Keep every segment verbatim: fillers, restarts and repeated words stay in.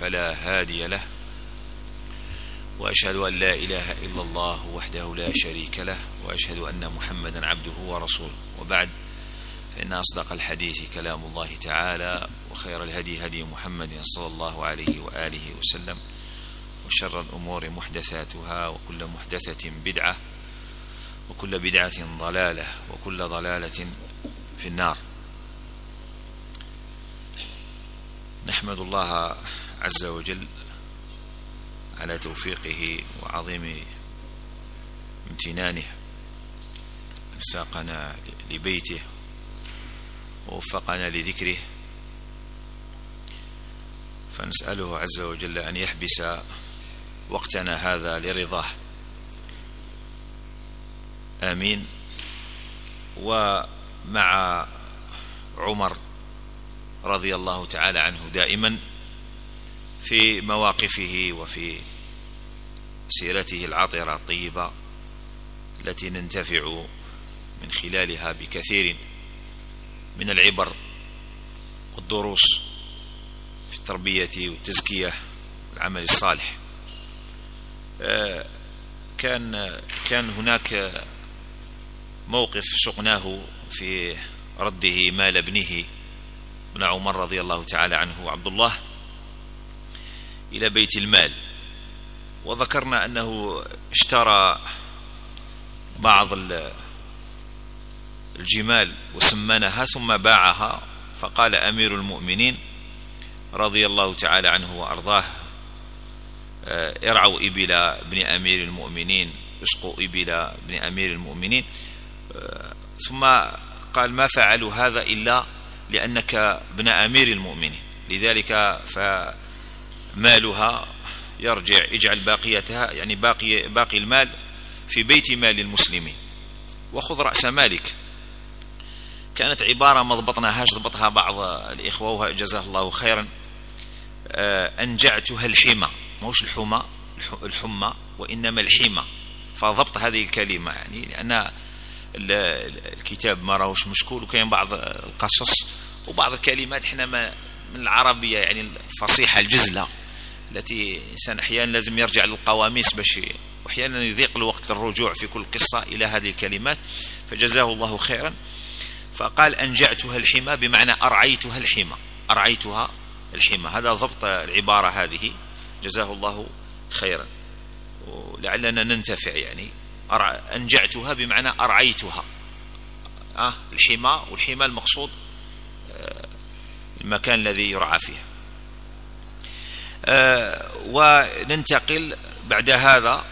فلا هادي له، وأشهد أن لا إله إلا الله وحده لا شريك له، وأشهد أن محمدا عبده ورسوله. وبعد، فإن أصدق الحديث كلام الله تعالى، وخير الهدي هدي محمد صلى الله عليه وآله وسلم، وشر الأمور محدثاتها، وكل محدثة بدعة، وكل بدعة ضلالة، وكل ضلالة في النار. نحمد الله عز وجل على توفيقه وعظيم امتنانه أن ساقنا لبيته ووفقنا لذكره، فنسأله عز وجل أن يحبس وقتنا هذا لرضاه، آمين. ومع عمر رضي الله تعالى عنه دائما في مواقفه وفي سيرته العطرة الطيبة التي ننتفع من خلالها بكثير من العبر والدروس في التربية والتزكية والعمل الصالح. كان كان هناك موقف سقناه في رده مال ابنه ابن عمر رضي الله تعالى عنه عبد الله إلى بيت المال، وذكرنا أنه اشترى بعض الجمال وسمنها ثم باعها، فقال أمير المؤمنين رضي الله تعالى عنه وأرضاه: ارعوا إبل ابن أمير المؤمنين، اسقوا إبل ابن أمير المؤمنين. ثم قال: ما فعلوا هذا إلا لأنك ابن أمير المؤمنين، لذلك فمالها يرجع، اجعل باقيتها يعني باقي باقي المال في بيت مال المسلمين، وخذ رأس مالك. كانت عبارة ما ضبطناهاش، ضبطها بعض الإخوة وجزاه الله خيرا: أنجعتها الحمى، موش الحمى الحمى وإنما الحمى، فضبط هذه الكلمة يعني لأن الكتاب ما راهوش مشكول، وكاين بعض القصص وبعض الكلمات احنا ما من العربية يعني الفصيحة الجزلة التي الإنسان أحيانا لازم يرجع للقواميس باش، وأحيانا يضيق الوقت للرجوع في كل قصة إلى هذه الكلمات، فجزاه الله خيرا. فقال: أنجعتها الحمى بمعنى أرعيتها الحمى، أرعيتها الحمى، هذا ضبط العبارة هذه، جزاه الله خيرا، ولعلنا ننتفع يعني. أنجعتها بمعنى أرعيتها، أه الحمى، والحمى المقصود آه المكان الذي يرعى فيه. آه وننتقل بعد هذا،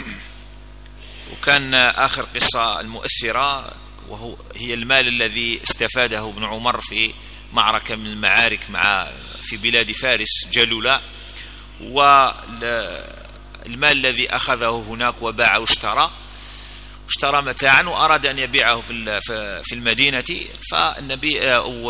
وكان آخر قصة المؤثرة وهو هي المال الذي استفاده ابن عمر في معركة من المعارك مع في بلاد فارس جلولا، والمال الذي أخذه هناك وباع واشترى اشترى متاعا وأراد أن يبيعه في في المدينة، فالنبي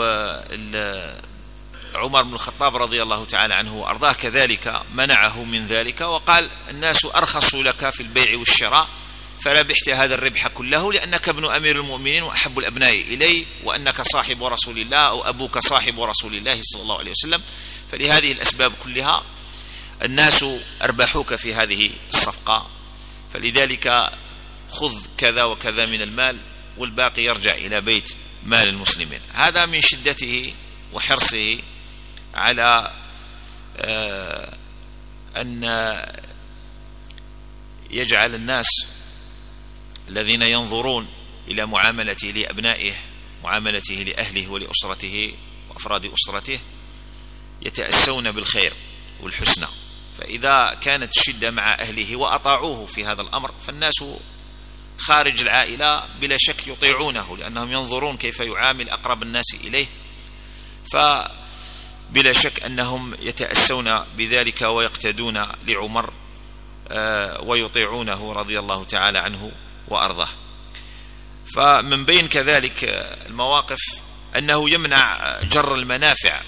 عمر بن الخطاب رضي الله تعالى عنه وأرضاه كذلك منعه من ذلك، وقال: الناس أرخص لك في البيع والشراء، فربحت هذا الربح كله لأنك ابن أمير المؤمنين وأحب الأبناء إلي، وأنك صاحب رسول الله أو أبوك صاحب رسول الله صلى الله عليه وسلم، فلهذه الأسباب كلها الناس أربحوك في هذه الصفقة، فلذلك خذ كذا وكذا من المال والباقي يرجع إلى بيت مال المسلمين. هذا من شدته وحرصه على أن يجعل الناس الذين ينظرون إلى معاملته لأبنائه، معاملته لأهله ولأسرته وأفراد أسرته، يتأسون بالخير والحسنى. فإذا كانت الشدة مع أهله وأطاعوه في هذا الأمر، فالناس خارج العائلة بلا شك يطيعونه، لأنهم ينظرون كيف يعامل أقرب الناس إليه، فبلا شك أنهم يتأسون بذلك ويقتدون لعمر ويطيعونه رضي الله تعالى عنه وأرضاه. فمن بين كذلك المواقف أنه يمنع جر المنافع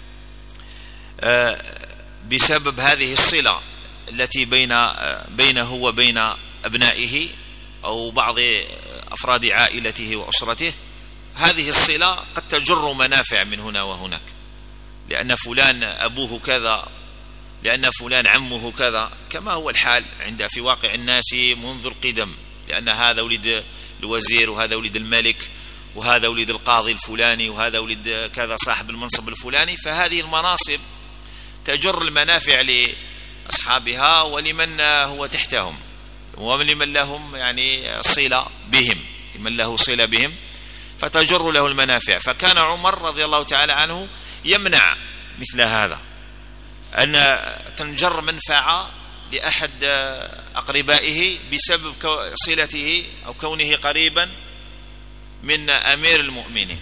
بسبب هذه الصلة التي بين بينه وبين أبنائه أو بعض أفراد عائلته وأسرته. هذه الصلة قد تجر منافع من هنا وهناك، لأن فلان أبوه كذا لأن فلان عمه كذا، كما هو الحال عند في واقع الناس منذ القدم، لأن هذا ولد الوزير وهذا ولد الملك وهذا ولد القاضي الفلاني وهذا ولد كذا صاحب المنصب الفلاني، فهذه المناصب تجر المنافع لأصحابها ولمن هو تحتهم ولمن لهم يعني صلة بهم، لمن له صلة بهم فتجر له المنافع. فكان عمر رضي الله تعالى عنه يمنع مثل هذا، أن تنجر منفعة لأحد أقربائه بسبب صلته أو كونه قريبا من أمير المؤمنين.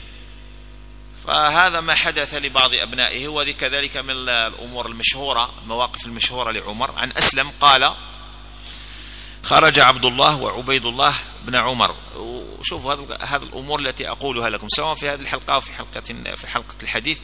فهذا ما حدث لبعض أبنائه، وكذلك من الأمور المشهورة المواقف المشهورة لعمر. عن أسلم قال: خرج عبد الله وعبيد الله بن عمر. وشوفوا هذه الأمور التي أقولها لكم سواء في هذه الحلقة أو في حلقة في حلقة الحديث،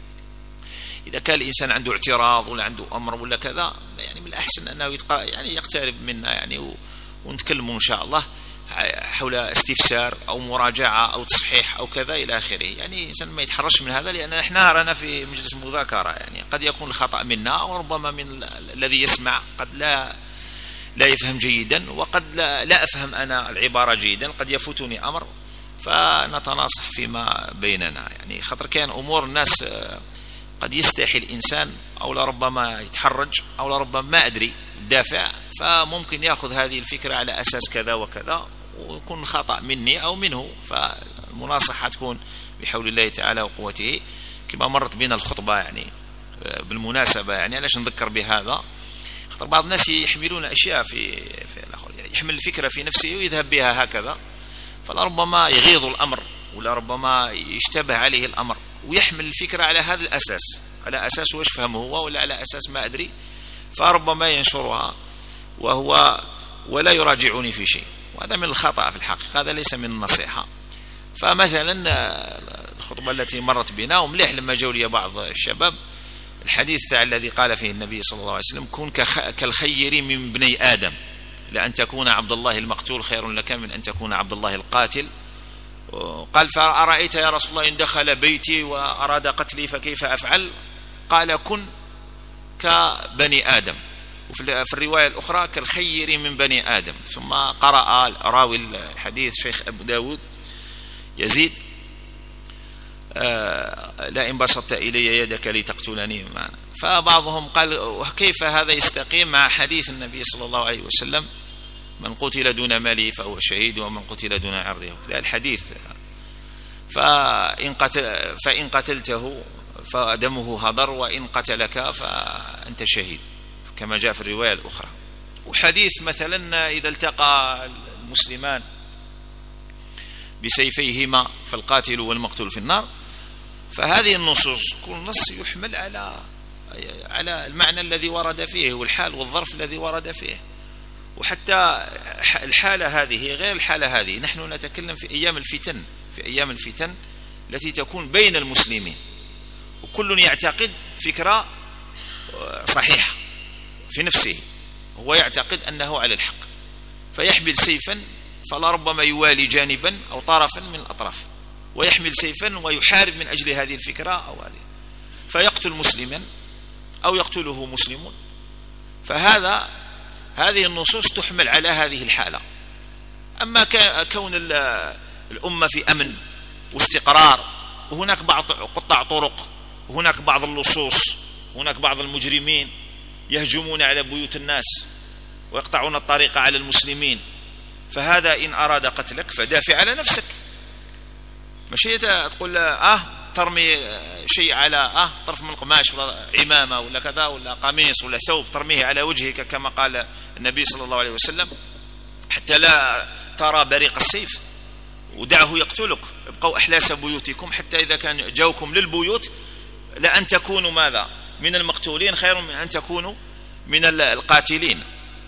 إذا كان الإنسان عنده اعتراض ولا عنده أمر ولا كذا، يعني من الأحسن أنه يعني يقترب منا يعني ونتكلم إن شاء الله حول استفسار أو مراجعة أو تصحيح أو كذا إلى آخره. يعني الإنسان ما يتحرش من هذا، لأن إحنا رانا في مجلس مذاكرة، يعني قد يكون الخطأ منا أو ربما من الذي يسمع، قد لا لا يفهم جيدا وقد لا, لا أفهم أنا العبارة جيدا، قد يفوتني أمر، فنتناصح فيما بيننا. يعني خاطر كان أمور الناس قد يستحي الإنسان أو لربما يتحرج أو لربما ما أدري الدافع، فممكن يأخذ هذه الفكرة على أساس كذا وكذا ويكون خطأ مني أو منه. فالمناصحة تكون بحول الله تعالى وقوته كما مرت بنا الخطبة. يعني بالمناسبة يعني علاش نذكر بهذا، خاطر بعض الناس يحملون أشياء في, في الآخر، يعني يحمل الفكرة في نفسه ويذهب بها هكذا، فلربما يغيظ الأمر ولا ربما يشتبه عليه الأمر ويحمل الفكرة على هذا الأساس، على أساس واش فهمه هو ولا على أساس ما أدري، فربما ينشرها وهو ولا يراجعني في شيء، وهذا من الخطأ في الحقيقة، هذا ليس من النصيحة. فمثلا الخطبة التي مرت بنا ومليح لما جاءوا لي بعض الشباب الحديث تاع الذي قال فيه النبي صلى الله عليه وسلم: كن كالخير من بني آدم، لأن تكون عبد الله المقتول خير لك من أن تكون عبد الله القاتل. قال: فأرأيت يا رسول الله إن دخل بيتي وأراد قتلي فكيف أفعل؟ قال: كن كبني آدم، وفي الرواية الأخرى كالخير من بني آدم. ثم قرأ راوي الحديث شيخ أبو داود يزيد: آه لا إن بسطت إلي يدك لتقتلني معنا. فبعضهم قال: كيف هذا يستقيم مع حديث النبي صلى الله عليه وسلم: من قتل دون ماله فهو شهيد ومن قتل دون عرضه. لا الحديث: فإن, قتل فإن قتلته فدمه هدر وإن قتلك فأنت شهيد، كما جاء في الرواية الأخرى. وحديث مثلا إذا التقى المسلمان بسيفيهما فالقاتل والمقتول في النار، فهذه النصوص كل نص يحمل على على المعنى الذي ورد فيه والحال والظرف الذي ورد فيه. وحتى الحالة هذه غير الحالة هذه، نحن نتكلم في أيام الفتن، في أيام الفتن التي تكون بين المسلمين، وكل يعتقد فكرة صحيحة في نفسه، هو يعتقد أنه على الحق، فيحمل سيفا فلا ربما يوالي جانبا أو طرفا من الأطراف، ويحمل سيفا ويحارب من أجل هذه الفكرة أو هذه، فيقتل مسلما أو يقتله مسلمون. فهذا هذه النصوص تحمل على هذه الحالة. أما كون الأمة في أمن واستقرار، وهناك بعض قطاع طرق وهناك بعض اللصوص وهناك بعض المجرمين يهجمون على بيوت الناس ويقطعون الطريق على المسلمين، فهذا إن أراد قتلك فدافع على نفسك، ماشي تقول آه ترمي شيء على آه طرف من قماش ولا عمامة ولا كذا ولا قميص ولا ثوب ترميه على وجهك كما قال النبي صلى الله عليه وسلم، حتى لا ترى بريق السيف، ودعه يقتلك. ابقوا أحلاس بيوتكم حتى إذا كان جاوكم للبيوت لأن تكونوا ماذا من المقتولين خير من أن تكونوا من القاتلين.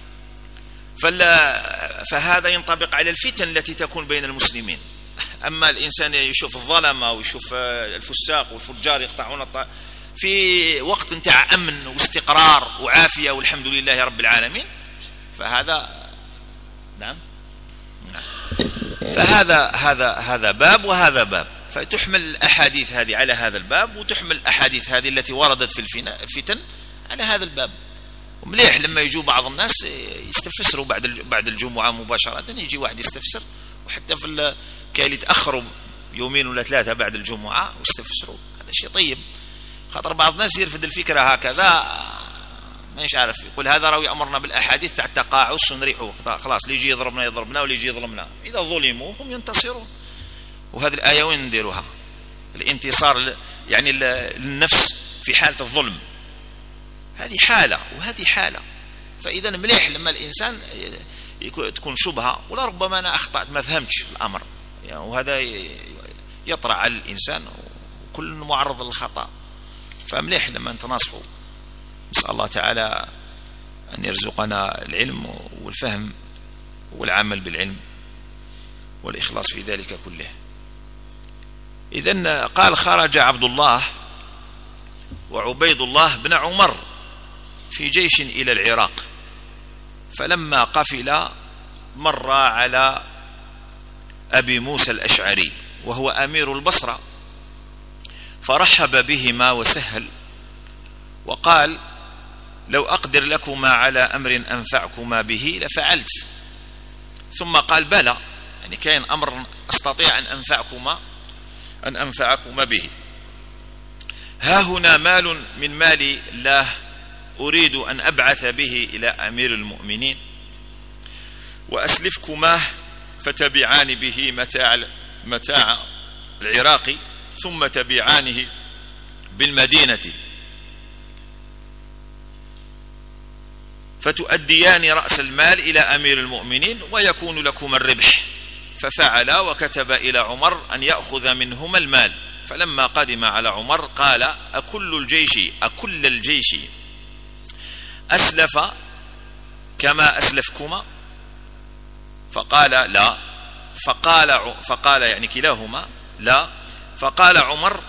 فهذا ينطبق على الفتن التي تكون بين المسلمين. أما الإنسان يشوف الظلمة ويشوف الفساق والفجار يقطعون الط... في وقت انتهى أمن واستقرار وعافية والحمد لله رب العالمين، فهذا نعم نعم فهذا هذا هذا باب وهذا باب، فتحمل الأحاديث هذه على هذا الباب وتحمل الأحاديث هذه التي وردت في الفتن على هذا الباب. ومليح لما يجوا بعض الناس يستفسروا بعد بعد الجمعة مباشرة، يجي واحد يستفسر، وحتى في كاين يتأخروا يومين ولا ثلاثة بعد الجمعة ويستفسروا، هذا شيء طيب. خاطر بعض الناس يرفض الفكرة هكذا، مانيش عارف، يقول هذا راهو يأمرنا بالأحاديث تاع التقاعس ونريحوا خلاص، اللي يجي يضربنا يضربنا واللي يجي يظلمنا، إذا ظلموا هم ينتصرون. وهذه الآية وين نديروها؟ الانتصار يعني للنفس في حالة الظلم، هذه حالة وهذه حالة. فإذا مليح لما الإنسان تكون شبهة، ولا ربما أنا أخطأت ما فهمتش الأمر يعني، وهذا يطرأ على الإنسان، وكل معرض للخطأ. فمليح لما نتناصحوا. نسأل الله تعالى أن يرزقنا العلم والفهم والعمل بالعلم والإخلاص في ذلك كله. إذن قال خرج عبد الله وعبيد الله بن عمر في جيش إلى العراق، فلما قفل مر على أبي موسى الأشعري وهو أمير البصرة، فرحب بهما وسهل، وقال لو أقدر لكما على أمر أنفعكما به لفعلت. ثم قال بلى، يعني كاين أمر أستطيع أن أنفعكما أن أنفعكما به. ها هنا مال من مال الله أريد أن أبعث به إلى أمير المؤمنين، وأسلفكما فتبعان به متاع متاع العراق، ثم تبعانه بالمدينة، فتؤديان رأس المال إلى أمير المؤمنين ويكون لكم الربح. ففعل، وكتب إلى عمر أن يأخذ منهما المال. فلما قدم على عمر قال أكل الجيش أكل الجيش أسلف كما أسلفكما؟ فقال لا. فقال فقال يعني كلاهما لا. فقال عمر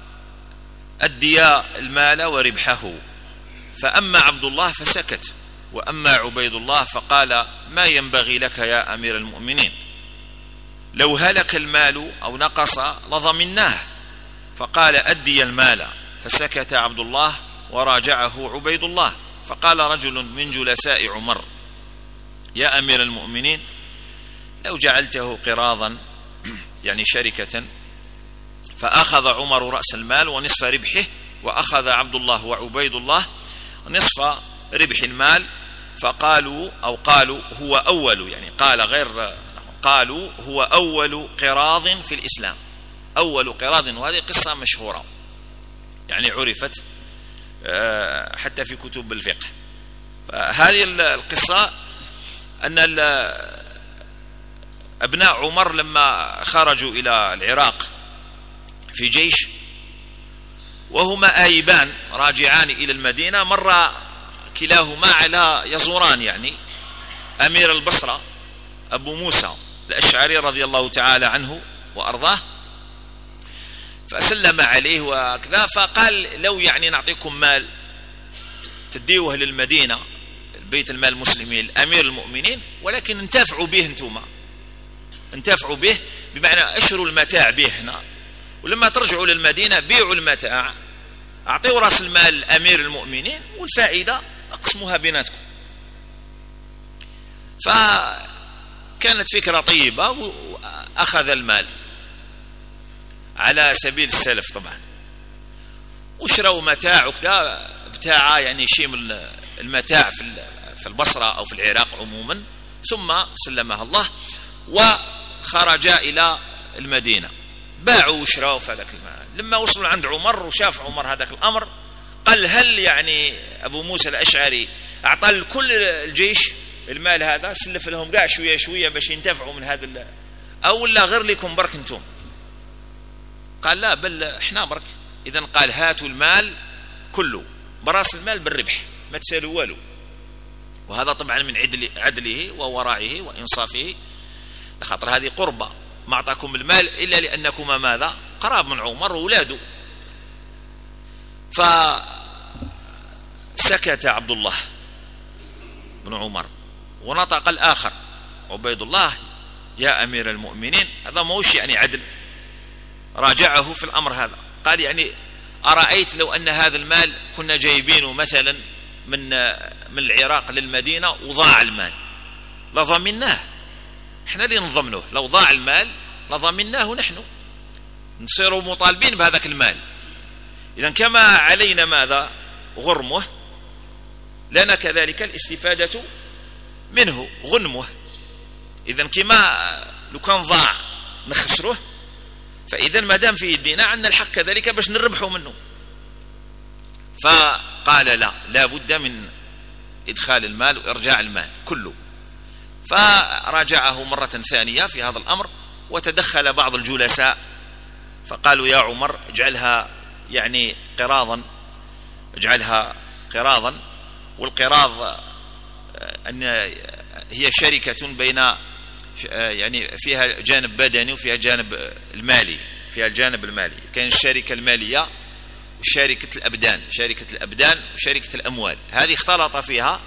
أديا المال وربحه. فأما عبد الله فسكت، وأما عبيد الله فقال ما ينبغي لك يا أمير المؤمنين، لو هلك المال أو نقص لضمناه. فقال أدي المال. فسكت عبد الله وراجعه عبيد الله. فقال رجل من جلساء عمر يا أمير المؤمنين لو جعلته قراضا يعني شركة. فأخذ عمر رأس المال ونصف ربحه، وأخذ عبد الله وعبيد الله نصف ربح المال. فقالوا أو قالوا هو أول، يعني قال غير قالوا هو أول قراض في الإسلام، أول قراض. وهذه قصة مشهورة يعني عرفت حتى في كتب الفقه. فهذه القصة أن أبناء عمر لما خرجوا إلى العراق في جيش وهما آيبان راجعان إلى المدينة، مر كلاهما على يزوران يعني أمير البصرة أبو موسى الأشعري رضي الله تعالى عنه وأرضاه، فسلم عليه وكذا. فقال لو يعني نعطيكم مال تديوه للمدينة البيت المال المسلمين الأمير المؤمنين، ولكن انتفعوا به انتم، انتفعوا به بمعنى أشروا المتاع به هنا، ولما ترجعوا للمدينة بيعوا المتاع، أعطيوا رأس المال أمير المؤمنين، والفائدة أقسموها بيناتكم. فكانت فكرة طيبة، وأخذ المال على سبيل السلف طبعا، وشروا متاع وكذا بتاع يعني شيء من المتاع في البصرة أو في العراق عموما، ثم سلمها الله وخرج إلى المدينة. باعوا وشروا في هذاك المال. لما وصلوا عند عمر وشاف عمر هذاك الأمر قال هل يعني أبو موسى الأشعري أعطى لكل الجيش المال هذا، سلف لهم قاع شوية شوية باش ينتفعوا من هذا، أو لا غير لكم برك انتم؟ قال لا، بل احنا برك. إذن قال هاتوا المال كله براس المال بالربح، ما تسالوا والو. وهذا طبعا من عدل عدله وورعه وإنصافه، لخاطر هذه قربة، ما أعطاكم المال إلا لأنكما ماذا؟ قراب من عمر وولاده. فسكت عبد الله بن عمر، ونطق الآخر عبيد الله يا أمير المؤمنين. هذا موش يعني عدل، راجعه في الأمر هذا. قال يعني أرأيت لو أن هذا المال كنا جايبينه مثلا من من العراق للمدينة وضاع المال لضمناه، احنا اللي نضمنه. لو ضاع المال لضمناه نحن، نصيروا مطالبين بهذاك المال. إذا كما علينا ماذا؟ غرمه، لنا كذلك الاستفادة منه غنمه. إذا كما لو كان ضاع نخسره، فإذا ما دام في يدينا عندنا الحق كذلك باش نربحوا منه. فقال لا، لا بد من إدخال المال وإرجاع المال كله. فراجعه مرة ثانية في هذا الأمر، وتدخل بعض الجلساء فقالوا يا عمر اجعلها يعني قراضا، اجعلها قراضا. والقراض أن هي شركة بين يعني فيها جانب بدني وفيها جانب المالي، فيها الجانب المالي. كان الشركة المالية وشركة الأبدان، شركة الأبدان وشركة الأموال، هذه اختلط فيها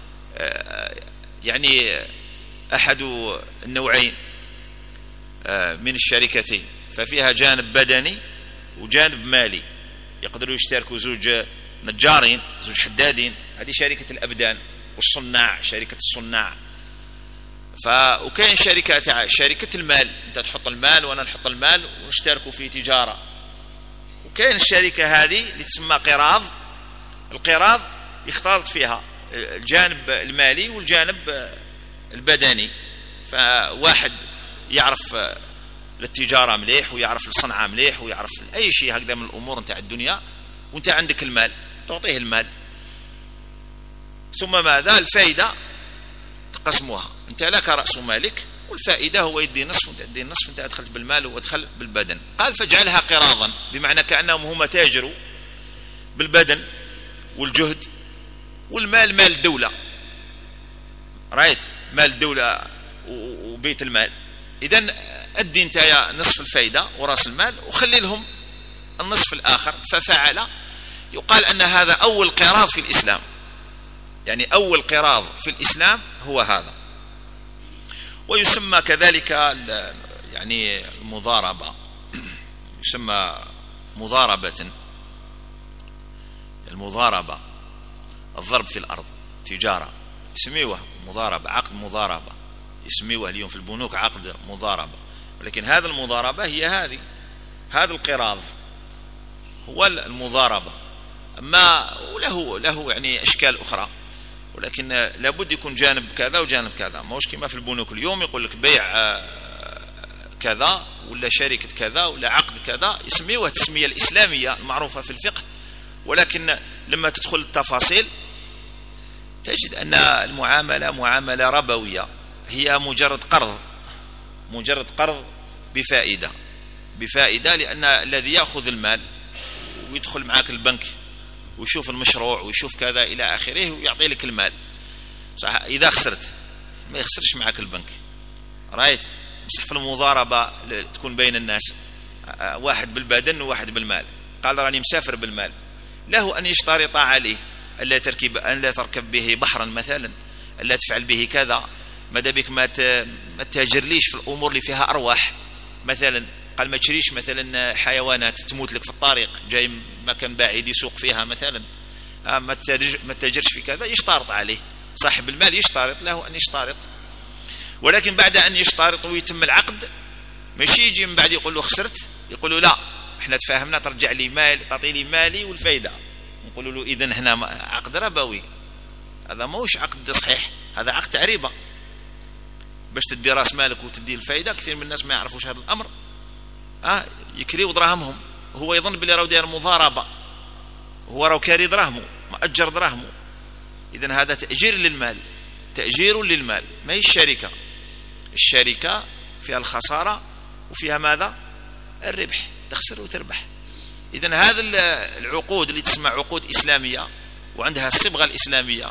يعني أحد النوعين من الشركتين، ففيها جانب بدني وجانب مالي. يقدروا يشتركوا زوج نجارين، زوج حدادين، هذه شركة الأبدان. والصناع شركة الصناع. ف وكاين شركة تاع شركة المال، انت تحط المال وانا نحط المال ونشتركوا في تجارة. وكاين الشركة هذه اللي تسمى قراض. القراض يختلط فيها الجانب المالي والجانب البدني. فواحد يعرف للتجارة مليح ويعرف الصنعة مليح ويعرف أي شيء هكذا من الأمور نتاع الدنيا، وانت عندك المال تعطيه المال. ثم ماذا؟ الفائدة تقسموها، انت لك رأس مالك والفائدة هو يدي نصف وانت تدي نصف، انت دخلت بالمال وادخل بالبدن. قال فاجعلها قراضا، بمعنى كأنهم هم تاجروا بالبدن والجهد والمال، مال الدولة، رايت مال الدولة وبيت المال. إذن أدي انت يا نصف الفائدة ورأس المال وخلي لهم النصف الآخر. ففعل. يقال أن هذا أول قراض في الإسلام، يعني أول قراض في الإسلام هو هذا. ويسمى كذلك يعني المضاربة، يسمى مضاربة، المضاربة الضرب في الأرض، تجارة يسميوها مضاربة، عقد مضاربة يسميوها اليوم في البنوك عقد مضاربة. ولكن هذا المضاربة هي هذه، هذا القراض هو المضاربة. أما وله له يعني أشكال أخرى، ولكن لابد يكون جانب كذا وجانب كذا. ما هوش كما في البنوك اليوم يقول لك بيع كذا ولا شركة كذا ولا عقد كذا، يسميوها التسمية الإسلامية المعروفة في الفقه. ولكن لما تدخل التفاصيل تجد أن المعاملة معاملة ربوية، هي مجرد قرض، مجرد قرض بفائدة، بفائدة لأن الذي يأخذ المال ويدخل معك البنك ويشوف المشروع ويشوف كذا إلى آخره ويعطي لك المال. صح، إذا خسرت ما يخسرش معك البنك، رايت. بصح في المضاربة تكون بين الناس، واحد بالبدن وواحد بالمال. قال راني مسافر بالمال، له أن يشترط عليه ألا تركب ألا تركب به بحرا مثلا، ألا تفعل به كذا، ماذا بك ما ما تتاجرليش في الأمور اللي فيها أرواح مثلا. قال ما تشريش مثلا حيوانات تموت لك في الطريق، جاي مكان بعيد يسوق فيها مثلا، ما تتاجرش في كذا. يشترط عليه صاحب المال، يشترط له أن يشترط. ولكن بعد أن يشترط ويتم العقد، ماشي يجي من بعد يقول له خسرت، يقول له لا احنا تفاهمنا ترجع لي مال، تعطي لي مالي والفايدة. نقول له إذن هنا عقد ربوي، هذا موش عقد صحيح، هذا عقد ربا. باش تدي راس مالك وتدي الفايدة. كثير من الناس ما يعرفوش هذا الأمر، اه يكريو دراهمهم، هو يظن بلي راهو داير مضاربة، هو راهو كاري دراهمه، مأجر دراهمه. إذن هذا تأجير للمال، تأجير للمال، ما هي الشركة. الشركة فيها الخسارة وفيها ماذا؟ الربح، تخسر وتربح. إذن هذا العقود اللي تسمى عقود إسلامية وعندها الصبغة الإسلامية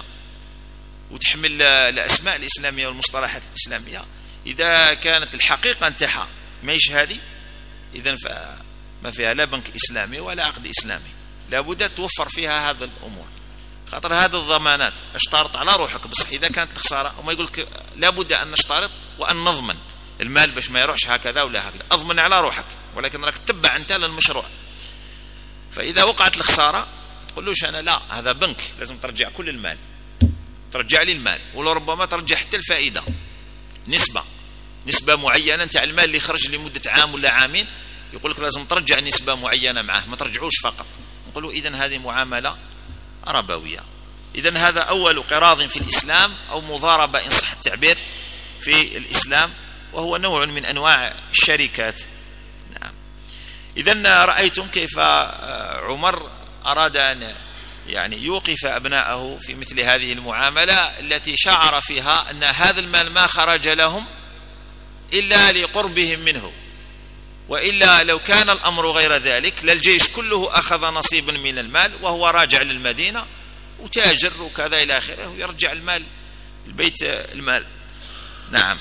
وتحمل الأسماء الإسلامية والمصطلحات الإسلامية، إذا كانت الحقيقة انتحى ماهيش هذه، إذن فما فيها لا بنك إسلامي ولا عقد إسلامي. لابد توفر فيها هذا الأمور، خاطر هذه الضمانات اشترط على روحك. بس إذا كانت الخسارة، وما يقول لك لابد أن نشترط وأن نضمن المال باش ما يروحش هكذا ولا هكذا. أضمن على روحك، ولكن راك تتبع أنت للمشروع. فإذا وقعت الخسارة تقولوش أنا لا، هذا بنك لازم ترجع كل المال، ترجع لي المال، ولو ربما ترجع حتى الفائدة، نسبة نسبة معينة نتاع المال اللي خرج لمدة عام ولا عامين، يقول لك لازم ترجع نسبة معينة معه، ما ترجعوش فقط. نقولوا إذن هذه معاملة ربوية. إذن هذا أول قراض في الإسلام، أو مضاربة إن صح التعبير في الإسلام، وهو نوع من أنواع الشركات. نعم. إذن رأيتم كيف عمر أراد أن يعني يوقف أبناءه في مثل هذه المعاملة التي شعر فيها أن هذا المال ما خرج لهم إلا لقربهم منه، وإلا لو كان الأمر غير ذلك للجيش كله أخذ نصيبا من المال وهو راجع للمدينة وتاجر وكذا إلى آخره، ويرجع المال البيت المال. نعم.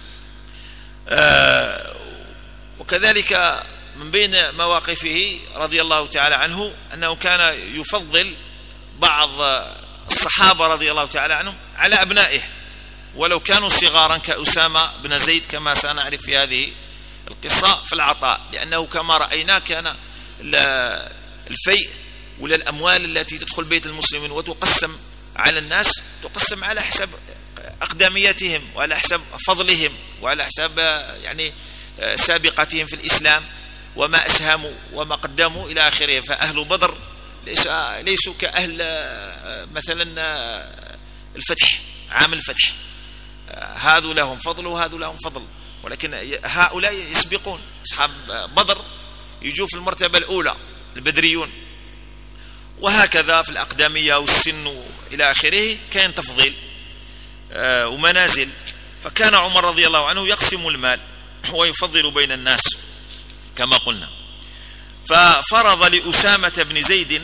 آه وكذلك من بين مواقفه رضي الله تعالى عنه أنه كان يفضل بعض الصحابة رضي الله تعالى عنهم على أبنائه ولو كانوا صغارا كأسامة بن زيد، كما سنعرف في هذه القصة في العطاء، لأنه كما رأينا كان الفيء ولا الأموال التي تدخل بيت المسلمين وتقسم على الناس تقسم على حسب أقدميتهم وعلى حسب فضلهم وعلى حسب يعني سابقتهم في الإسلام وما أسهموا وما قدموا إلى آخره. فأهل بدر ليسوا كأهل مثلا الفتح، عام الفتح، هذو لهم فضل وهذو لهم فضل، ولكن هؤلاء يسبقون أصحاب بدر، يجوا في المرتبة الأولى البدريون، وهكذا في الأقدمية والسن إلى آخره كان تفضيل ومنازل. فكان عمر رضي الله عنه يقسم المال ويفضل بين الناس كما قلنا. ففرض لأسامة بن زيد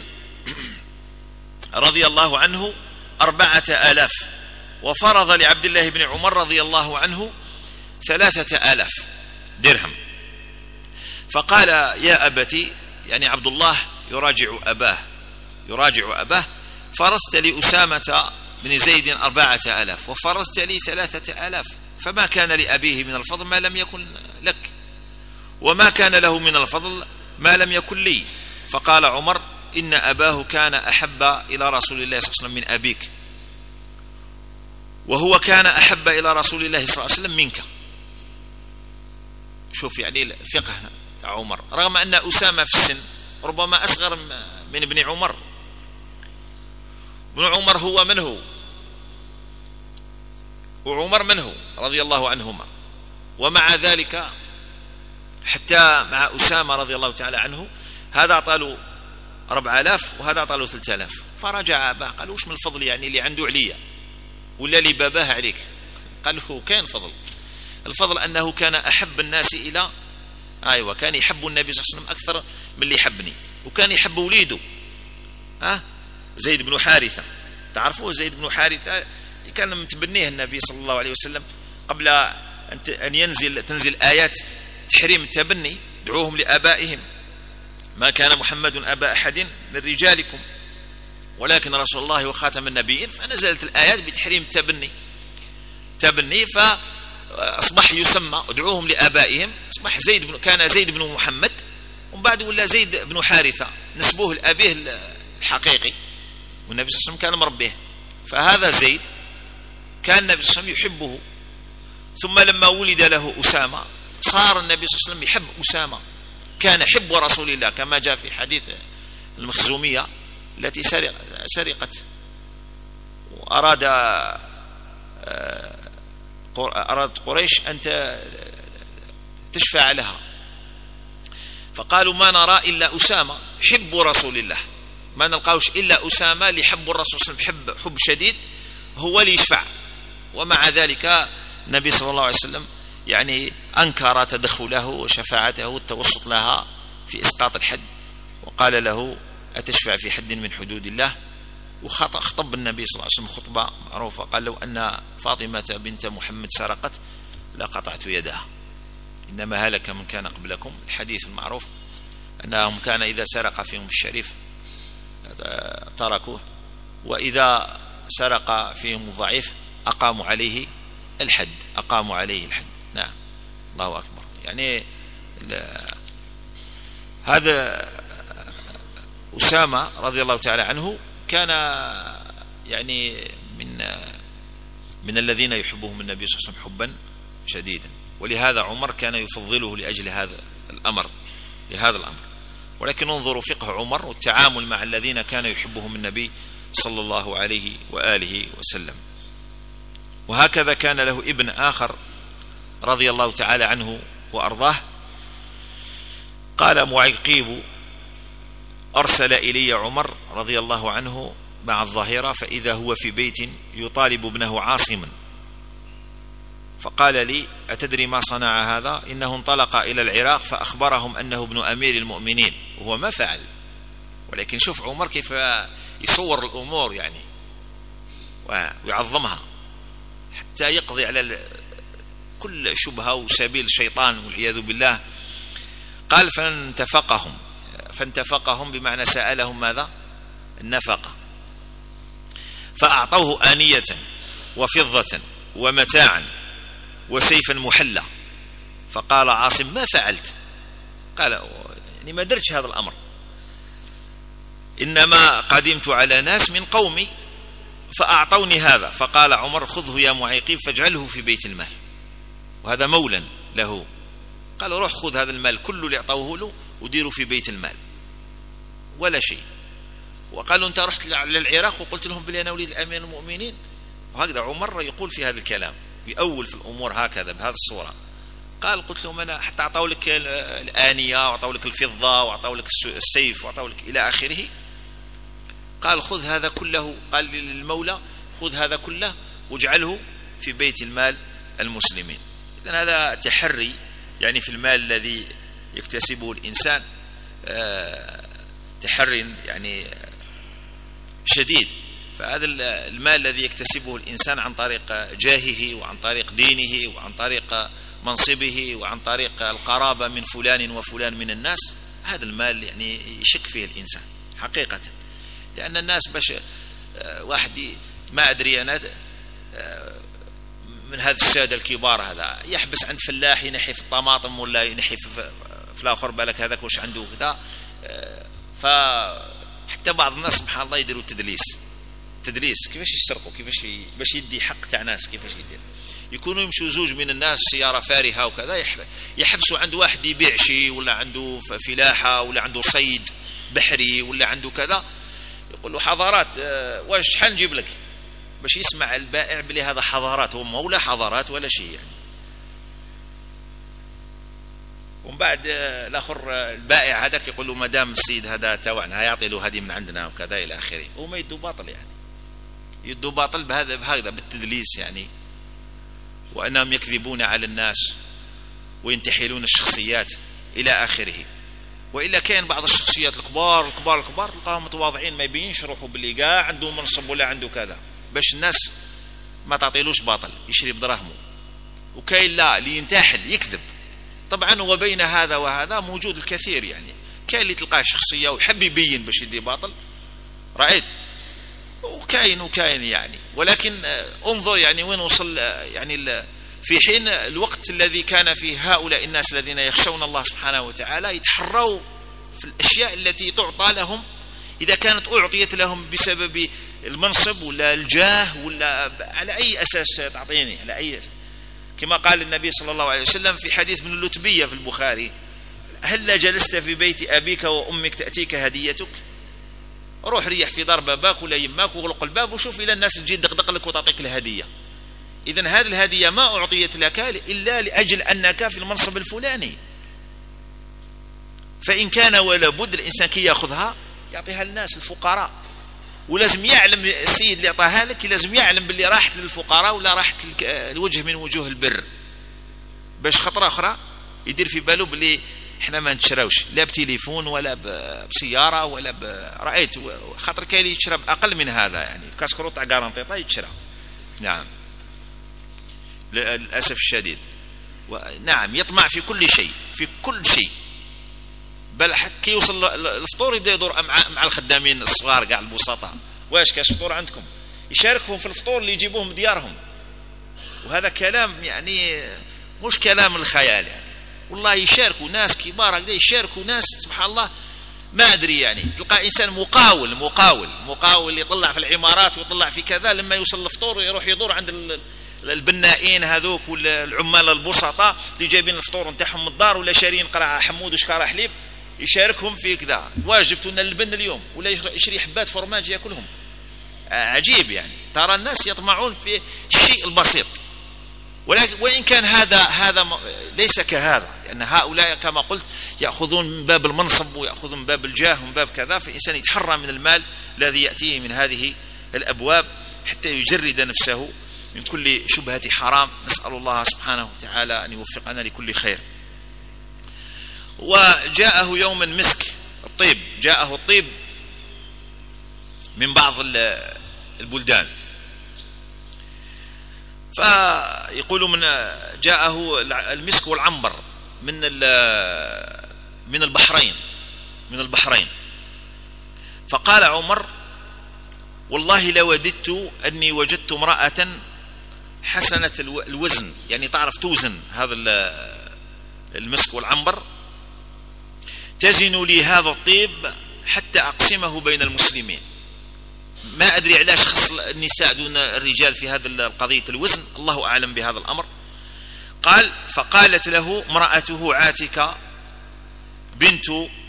رضي الله عنه أربعة آلاف، وفرض لعبد الله بن عمر رضي الله عنه ثلاثة آلاف درهم. فقال يا أبتي، يعني عبد الله يراجع أباه يراجع أباه فرضت لأسامة بن زيد أربعة آلاف وفرضت لي ثلاثة آلاف، فما كان لأبيه من الفضل ما لم يكن لك، وما كان له من الفضل ما لم يكن لي. فقال عمر إن أباه كان أحب إلى رسول الله صلى الله عليه وسلم من أبيك، وهو كان أحب إلى رسول الله صلى الله عليه وسلم منك. شوف يعني الفقه تاع عمر، رغم أن أسامة في السن ربما أصغر من ابن عمر. ابن عمر هو من هو وعمر من هو رضي الله عنهما، ومع ذلك حتى مع أسامة رضي الله تعالى عنه هذا أعطاله أربع آلاف وهذا أعطاله ثلاثة آلاف. فرجع أباه قال وش من الفضل يعني اللي عنده عليا ولا اللي باباه عليك؟ قال له كان فضل، الفضل أنه كان أحب الناس إلى أيوة كان يحب النبي صلى الله عليه وسلم أكثر من اللي يحبني، وكان يحب وليده ها زيد بن حارثة. تعرفوه زيد بن حارثة كان متبنيه النبي صلى الله عليه وسلم قبل أن ينزل تنزل آيات تحريم التبني، دعوهم لآبائهم، ما كان محمد أبا أحد من رجالكم ولكن رسول الله وخاتم النبيين. فنزلت الآيات بتحريم التبني تبني فأصبح يسمى ادعوهم لآبائهم، أصبح زيد بن كان زيد بن محمد، ومن بعد ولا زيد بن حارثة نسبوه لأبيه الحقيقي، والنبي صلى الله عليه وسلم كان مربيه. فهذا زيد كان النبي صلى الله عليه وسلم يحبه، ثم لما ولد له أسامة صار النبي صلى الله عليه وسلم يحب أسامة، كان حب رسول الله كما جاء في حديث المخزومية التي سرقت وأراد أراد قريش أن تشفع لها، فقالوا ما نرى إلا أسامة حب رسول الله، ما نلقاوش إلا أسامة اللي يحب الرسول صلى الله عليه وسلم حب, حب شديد هو اللي يشفع. ومع ذلك النبي صلى الله عليه وسلم يعني أنكر تدخله وشفاعته والتوسط لها في إسقاط الحد، وقال له أتشفع في حد من حدود الله. وخطب النبي صلى الله عليه وسلم خطبة معروفة قال لو أن فاطمة بنت محمد سرقت لقطعت يدها، إنما هلك من كان قبلكم. الحديث المعروف أنهم كان إذا سرق فيهم الشريف تركوه، وإذا سرق فيهم الضعيف أقاموا عليه الحد أقاموا عليه الحد. نعم الله أكبر. يعني هذا أسامة رضي الله تعالى عنه كان يعني من من الذين يحبهم النبي صلى الله عليه وسلم حبا شديدا، ولهذا عمر كان يفضله لأجل هذا الأمر لهذا الأمر. ولكن انظروا فقه عمر والتعامل مع الذين كان يحبهم النبي صلى الله عليه وآله وسلم. وهكذا كان له ابن آخر رضي الله تعالى عنه وأرضاه، قال معيقيب: أرسل إلي عمر رضي الله عنه مع الظهيرة فإذا هو في بيت يطالب ابنه عاصما، فقال لي: أتدري ما صنع هذا؟ إنه انطلق إلى العراق فأخبرهم أنه ابن أمير المؤمنين وهو ما فعل. ولكن شوف عمر كيف يصور الأمور يعني ويعظمها حتى يقضي على كل شبهة وسبيل الشيطان والعياذ بالله. قال: فانتفقهم فانتفقهم بمعنى سألهم ماذا؟ النفقة، فأعطوه آنية وفضة ومتاعا وسيفا محلى، فقال عاصم: ما فعلت؟ قال: يعني ما درتش هذا الأمر، إنما قدمت على ناس من قومي فأعطوني هذا. فقال عمر: خذه يا معيقيب فاجعله في بيت المال، وهذا مولا له. قال: روح خذ هذا المال كله اللي أعطوه له وديره في بيت المال ولا شيء. وقالوا: أنت رحت للعراق وقلت لهم بلي أنا وليد أمير المؤمنين؟ وهكذا عمر يقول في هذا الكلام، يؤول في الأمور هكذا بهذه الصورة. قال: قلت لهم أنا حتى أعطوا لك الآنية وأعطوا لك الفضة وأعطوا لك السيف وأعطوا لك إلى آخره. قال: خذ هذا كله، قال للمولى: خذ هذا كله واجعله في بيت المال المسلمين. إذن هذا تحري يعني في المال الذي يكتسبه الإنسان، تحري يعني شديد. فهذا المال الذي يكتسبه الإنسان عن طريق جاهه وعن طريق دينه وعن طريق منصبه وعن طريق القرابة من فلان وفلان من الناس، هذا المال يعني يشك فيه الإنسان حقيقة. لأن الناس باش واحد ما أدري أنا من هذا السادة الكبار هذا يحبس عند فلاح ينحي في الطماطم ولا ينحي في الآخر بالك هذاك وش عنده كذا. فحتى بعض الناس سبحان الله يديروا تدليس تدليس كيفاش يسرقوا، كيفاش باش يدي حق تاع ناس، كيفاش يدير. يكونوا يمشوا زوج من الناس سيارة فارهة وكذا، يحبسوا عند واحد يبيع شيء ولا عنده فلاحة ولا عنده صيد بحري ولا عنده كذا، يقول له حضارات واش شحال نجيب لك، باش يسمع البائع بلي هذا حضارات، هو ولا حضارات ولا شيء يعني. ومن بعد الاخر البائع هذاك يقول له مدام السيد هذا تاعنا يعطي له هذه من عندنا وكذا الى اخره، وما يدو باطل يعني، يدو باطل بهذا بهذا بالتدليس يعني، وانهم يكذبون على الناس وينتحلون الشخصيات الى اخره. والا كان بعض الشخصيات الكبار الكبار الكبار تلقاهم متواضعين ما يبينش روحوا باللي كاع عنده منصب ولا عنده كذا، باش الناس ما تعطيلوش باطل يشري بدراهمه. وكاين لا اللي ينتحل يكذب. طبعا وبين هذا وهذا موجود الكثير يعني، كاين اللي تلقاه شخصيه ويحب يبين باش يدي باطل، رايت، وكاين وكاين يعني. ولكن انظر يعني وين وصل يعني، في حين الوقت الذي كان فيه هؤلاء الناس الذين يخشون الله سبحانه وتعالى يتحروا في الأشياء التي تعطى لهم إذا كانت أعطيت لهم بسبب المنصب ولا الجاه ولا على أي أساس تعطيني، على أي أساس. كما قال النبي صلى الله عليه وسلم في حديث من اللتبية في البخاري: هل جلست في بيت أبيك وأمك تأتيك هديتك؟ روح ريح في دار باباك ولا يماك وغلق الباب وشوف إلى الناس تجي تدقدق لك وتعطيك الهدية. إذن هذه الهدية ما أعطيت لك إلا لأجل أنك في المنصب الفلاني، فإن كان ولا بد الإنسان كي يأخذها يعطيها للناس الفقراء. ولازم يعلم السيد اللي أعطاها لك، لازم يعلم باللي راحت للفقراء ولا راحت الوجه من وجوه البر، باش خطرة أخرى يدير في باله باللي إحنا ما نتشراوش لا بتليفون ولا بسيارة ولا برأيت. خاطر كاين اللي يشرب أقل من هذا يعني كاسكروط تاع غارانطيطا يتشرى. نعم للأسف الشديد. نعم يطمع في كل شيء في كل شيء، بل كي يوصل الفطور يبدا يدور مع مع الخدامين الصغار كاع البسطاء، واش كاش فطور عندكم، يشاركهم في الفطور اللي يجيبوهم من ديارهم. وهذا كلام يعني مش كلام الخيال يعني، والله يشاركوا ناس كبار هكذا، يشاركوا ناس سبحان الله ما أدري يعني تلقى إنسان مقاول مقاول مقاول يطلع في العمارات ويطلع في كذا، لما يوصل الفطور يروح يدور عند البنائين هذوك والعمال البسطاء اللي جايبين الفطور نتاعهم من الدار ولا شارين قرع حمود وشكاره حليب يشاركهم في كذا. واجبتوا لنا البن اليوم، ولا يشري حبات فرماج ياكلهم. عجيب يعني، ترى الناس يطمعون في الشيء البسيط، ولكن وإن كان هذا هذا ليس كهذا، لأن هؤلاء كما قلت يأخذون من باب المنصب ويأخذون من باب الجاه ومن باب كذا، فالإنسان يتحرى من المال الذي يأتيه من هذه الأبواب حتى يجرد نفسه من كل شبهة حرام. نسأل الله سبحانه وتعالى أن يوفقنا لكل خير. وجاءه يوم مسك الطيب، جاءه الطيب من بعض البلدان، فيقولوا من جاءه المسك والعنبر من من البحرين من البحرين فقال عمر: والله لوددت أني وجدت امرأة حسنة الوزن، يعني تعرف توزن هذا المسك والعنبر، تزن لي هذا الطيب حتى أقسمه بين المسلمين. ما أدري علاش خص النساء دون الرجال في هذا القضية الوزن، الله أعلم بهذا الأمر. قال: فقالت له امرأته عاتكة بنت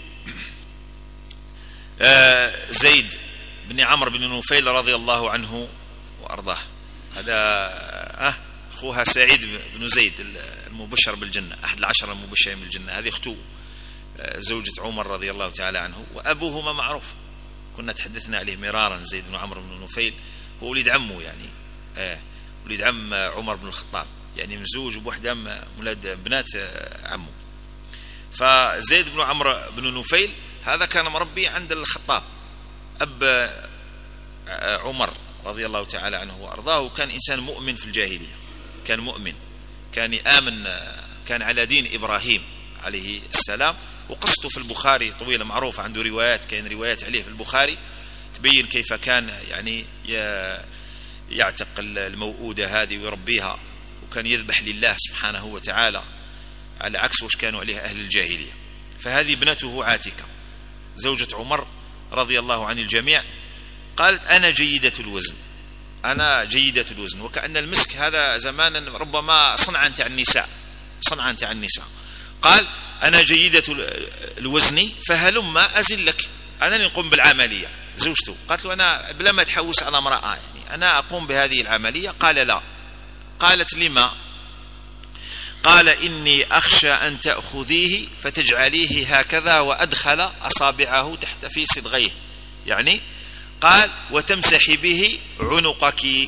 زيد بن عمرو بن نفيل رضي الله عنه وأرضاه، هذا أخوها سعيد بن زيد المبشر بالجنة، أحد العشرة المبشرين بالجنة، هذه أخته زوجة عمر رضي الله تعالى عنه، وأبوهما معروف، كنا تحدثنا عليه مرارا، زيد بن عمرو بن نفيل هو ولد عمه، يعني آه ولد عم عمر بن الخطاب، يعني مزوج بوحدة مولاد بنات عمه. فزيد بن عمرو بن نفيل هذا كان مربي عند الخطاب أب عمر رضي الله تعالى عنه وأرضاه، كان إنسان مؤمن في الجاهلية، كان مؤمن، كان آمن، كان على دين إبراهيم عليه السلام. وقصته في البخاري طويلة معروفة، عنده روايات، كان روايات عليه في البخاري تبين كيف كان يعني يعتق الموؤودة هذه ويربيها، وكان يذبح لله سبحانه وتعالى على عكس وش كانوا عليه أهل الجاهلية. فهذه ابنته عاتكة زوجة عمر رضي الله عن الجميع، قالت: أنا جيدة الوزن، أنا جيدة الوزن. وكأن المسك هذا زمانا ربما صنعا تاع النساء، صنعا تاع النساء. قال: أنا جيدة الوزن فهلما أزل لك، أنا نقوم بالعملية. زوجته قالت له: أنا بلا ما تحوس على امرأة، يعني أنا أقوم بهذه العملية. قال: لا. قالت: لما؟ قال: إني أخشى أن تأخذيه فتجعليه هكذا وأدخل أصابعه تحت في صدغيه، يعني قال: وتمسحي به عنقك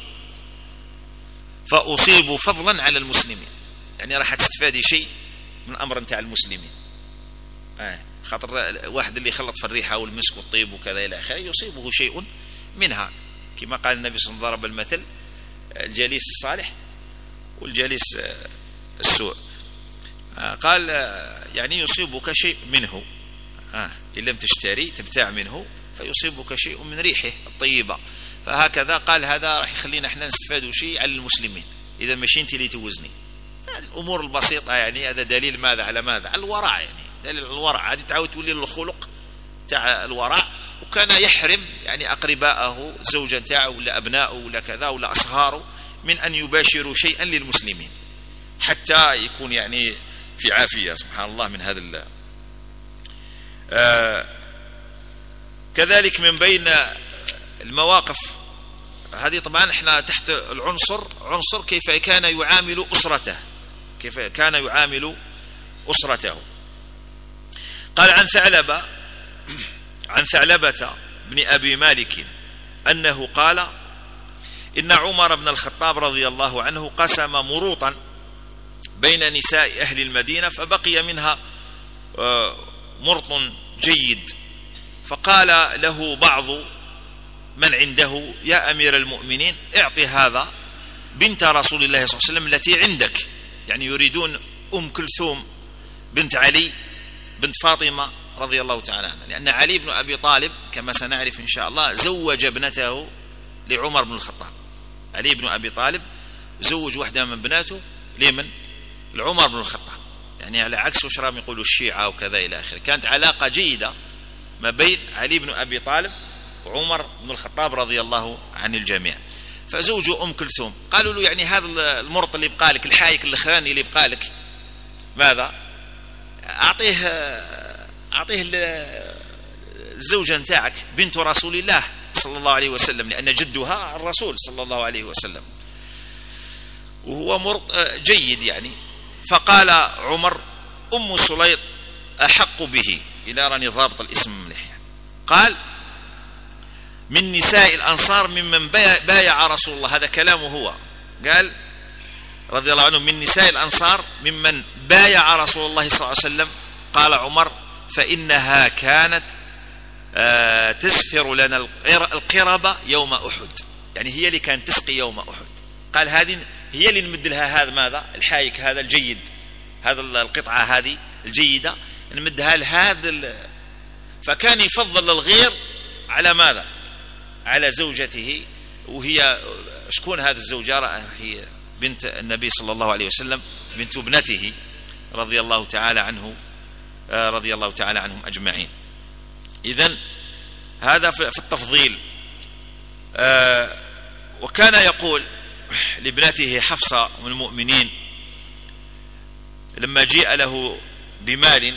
فأصيب فضلا على المسلمين، يعني راح تستفادي شيء من أمر نتاع المسلمين. آه. خاطر واحد اللي يخلط في الريحة والمسك والطيب وكذا إلى آخره يصيبه شيء منها، كما قال النبي صلى الله عليه وسلم: ضرب المثل الجليس الصالح والجليس السوء. آه. قال: يعني يصيبك شيء منه، آه. إن لم تشتري تبتاع منه فيصيبك شيء من ريحه الطيبة. فهكذا قال: هذا راح يخلينا احنا نستفادوا شيء على المسلمين إذا مشينتي لي توزني. هذه الأمور البسيطة، يعني هذا دليل ماذا على ماذا؟ على الورع، يعني دليل الورع. هذه تعود تولي الخلق تاع الورع. وكان يحرم يعني أقرباءه، زوجا تاعه ولا أبنائه ولا كذا ولا أصهاره، من أن يباشروا شيئا للمسلمين حتى يكون يعني في عافية، سبحان الله، من هذا الله. آه كذلك من بين المواقف هذه، طبعا احنا تحت العنصر عنصر كيف كان يعامل أسرته، كيف كان يعامل أسرته. قال: عن ثعلبة عن ثعلبة بن أبي مالك أنه قال: إن عمر بن الخطاب رضي الله عنه قسم مروطا بين نساء أهل المدينة، فبقي منها مرط جيد، فقال له بعض من عنده: يا أمير المؤمنين، اعطي هذا بنت رسول الله صلى الله عليه وسلم التي عندك، يعني يريدون أم كلثوم بنت علي بنت فاطمة رضي الله تعالى عنها، لأن علي بن أبي طالب كما سنعرف إن شاء الله زوج ابنته لعمر بن الخطاب. علي بن أبي طالب زوج واحدة من بناته لمن؟ لعمر بن الخطاب، يعني على عكس وش راهم يقولوا الشيعة وكذا إلى آخره. كانت علاقة جيدة ما بين علي بن أبي طالب وعمر بن الخطاب رضي الله عن الجميع. فزوجه أم كلثوم قالوا له يعني هذا المرط اللي بقالك، الحايك الأخراني اللي بقالك، ماذا أعطيه أعطيه الزوجة نتاعك بنت رسول الله صلى الله عليه وسلم، لأن جدها الرسول صلى الله عليه وسلم، وهو مرط جيد يعني. فقال عمر أم سليط أحق به، إلى راني ضابط الاسم مليح يعني. قال من نساء الأنصار ممن بايع رسول الله، هذا كلامه هو، قال رضي الله عنه من نساء الأنصار ممن بايع رسول الله صلى الله عليه وسلم. قال عمر فإنها كانت آه تسفر لنا القربة يوم أحد، يعني هي اللي كانت تسقي يوم أحد. قال هذه هي اللي نمد لها هذا ماذا الحايك هذا الجيد، هذا القطعة هذه الجيدة نمدها لهذا. فكان يفضل الغير على ماذا؟ على زوجته. وهي شكون هذه الزوجة؟ هي بنت النبي صلى الله عليه وسلم، بنت ابنته رضي الله تعالى عنه رضي الله تعالى عنهم أجمعين. إذن هذا في التفضيل. وكان يقول لابنته حفصة من المؤمنين لما جيء له بمال،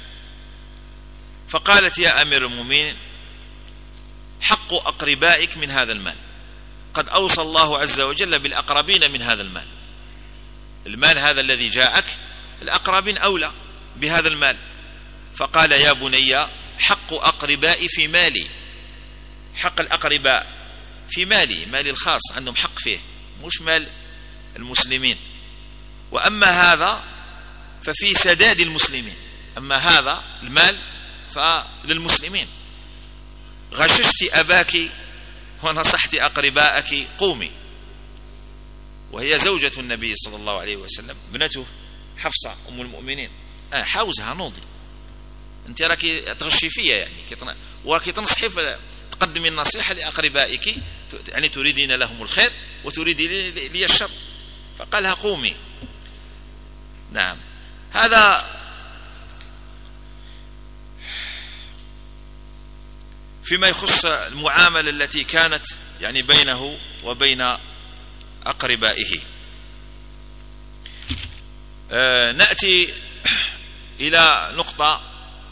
فقالت يا أمير المؤمنين حق أقربائك من هذا المال، قد أوصى الله عز وجل بالأقربين من هذا المال، المال هذا الذي جاءك الأقربين أولى بهذا المال. فقال يا بني حق أقربائي في مالي، حق الأقرباء في مالي، مالي الخاص عندهم حق فيه، مش مال المسلمين. وأما هذا ففي سداد المسلمين، أما هذا المال فللمسلمين. غششت أباك ونصحت أقرباءك قومي، وهي زوجة النبي صلى الله عليه وسلم ابنته حفصة أم المؤمنين. آه حاوزها نوضي، أنت راكي تغشي فيها يعني، وراكي تنصحي تقدمي النصيحة لأقربائك، يعني تريدين لهم الخير وتريدين لي الشر. فقالها قومي. نعم، هذا فيما يخص المعاملة التي كانت يعني بينه وبين أقربائه. آه نأتي إلى نقطة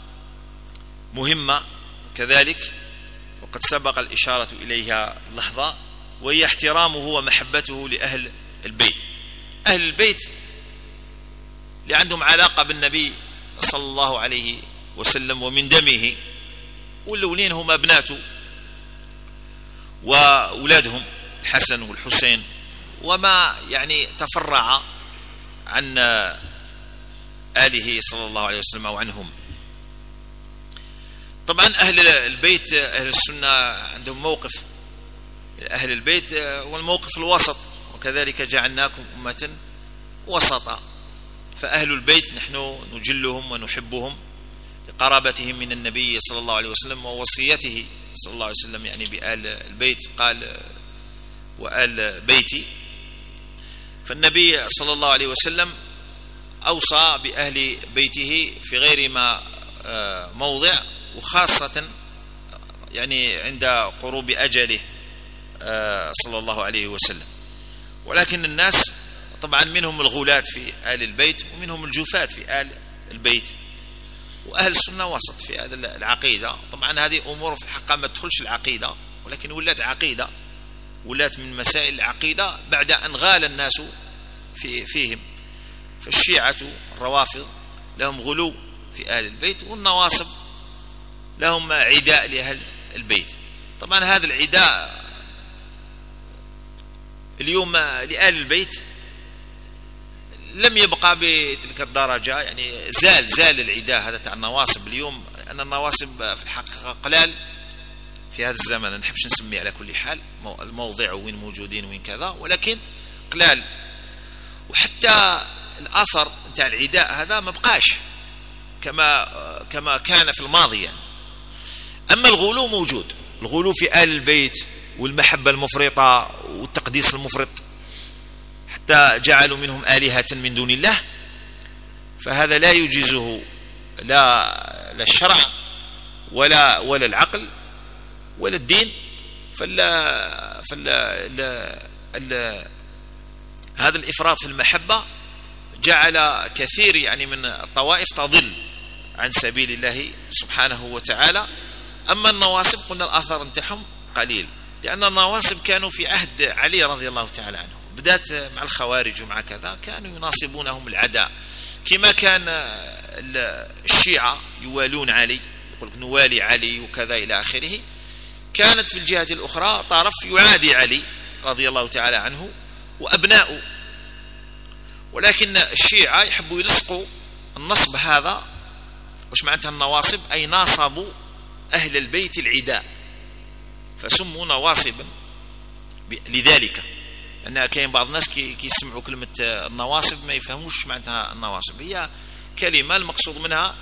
مهمة كذلك وقد سبق الإشارة إليها لحظة، وهي احترامه ومحبته لأهل البيت. أهل البيت اللي عندهم علاقة بالنبي صلى الله عليه وسلم ومن دمه، والأولين هم أبناته وأولادهم الحسن والحسين وما يعني تفرع عن آله صلى الله عليه وسلم أو عنهم. طبعا أهل البيت أهل السنة عندهم موقف، أهل البيت والموقف الوسط، وكذلك جعلناكم أمة وسطا. فأهل البيت نحن نجلهم ونحبهم لقرابتهم من النبي صلى الله عليه وسلم ووصيته صلى الله عليه وسلم يعني بآل البيت، قال وآل بيتي. فالنبي صلى الله عليه وسلم أوصى بأهل بيته في غير ما موضع، وخاصة يعني عند قروب أجله صلى الله عليه وسلم. ولكن الناس طبعا منهم الغلاة في آل البيت ومنهم الجفاة في آل البيت، وأهل السنة وسط في هذا العقيدة. طبعا هذه أمور في الحقيقة ما تدخلش العقيدة، ولكن ولات عقيدة، ولات من مسائل العقيدة بعد أن غال الناس في فيهم. فالشيعة الروافض لهم غلو في آل البيت، والنواصب لهم عداء لأهل البيت. طبعا هذا العداء اليوم لآل البيت لم يبقى بتلك الدرجة، يعني زال زال العداء هذا تاع النواصب اليوم، أن النواصب في الحقيقة قلال في هذا الزمن. ما نحبش نسمي على كل حال الموضع وين موجودين وين كذا، ولكن قلال. وحتى الأثر تاع العداء هذا ما بقاش كما كما كان في الماضي يعني. أما الغلو موجود، الغلو في آل البيت والمحبة المفرطة والتقديس المفرط، حتى جعلوا منهم آلهة من دون الله. فهذا لا يجيزه لا لا الشرع ولا ولا العقل ولا الدين. فلا فلا هذا الإفراط في المحبة جعل كثير يعني من الطوائف تضل عن سبيل الله سبحانه وتعالى. أما النواصب قلنا الآثار نتاعهم قليل، لأن النواصب كانوا في عهد علي رضي الله تعالى عنه، بدأت مع الخوارج ومع كذا كانوا يناصبونهم العداء، كما كان الشيعة يوالون علي، يقول نوالي علي وكذا إلى آخره. كانت في الجهة الأخرى طرف يعادي علي رضي الله تعالى عنه وأبناؤه، ولكن الشيعة يحبوا يلصقوا النصب هذا. وش معناتها النواصب؟ أي ناصبوا أهل البيت العداء، فسموا نواصبا لذلك. لأن كاين بعض الناس كي يسمعوا كلمة النواصب ما يفهموش معناتها النواصب. هي كلمة المقصود منها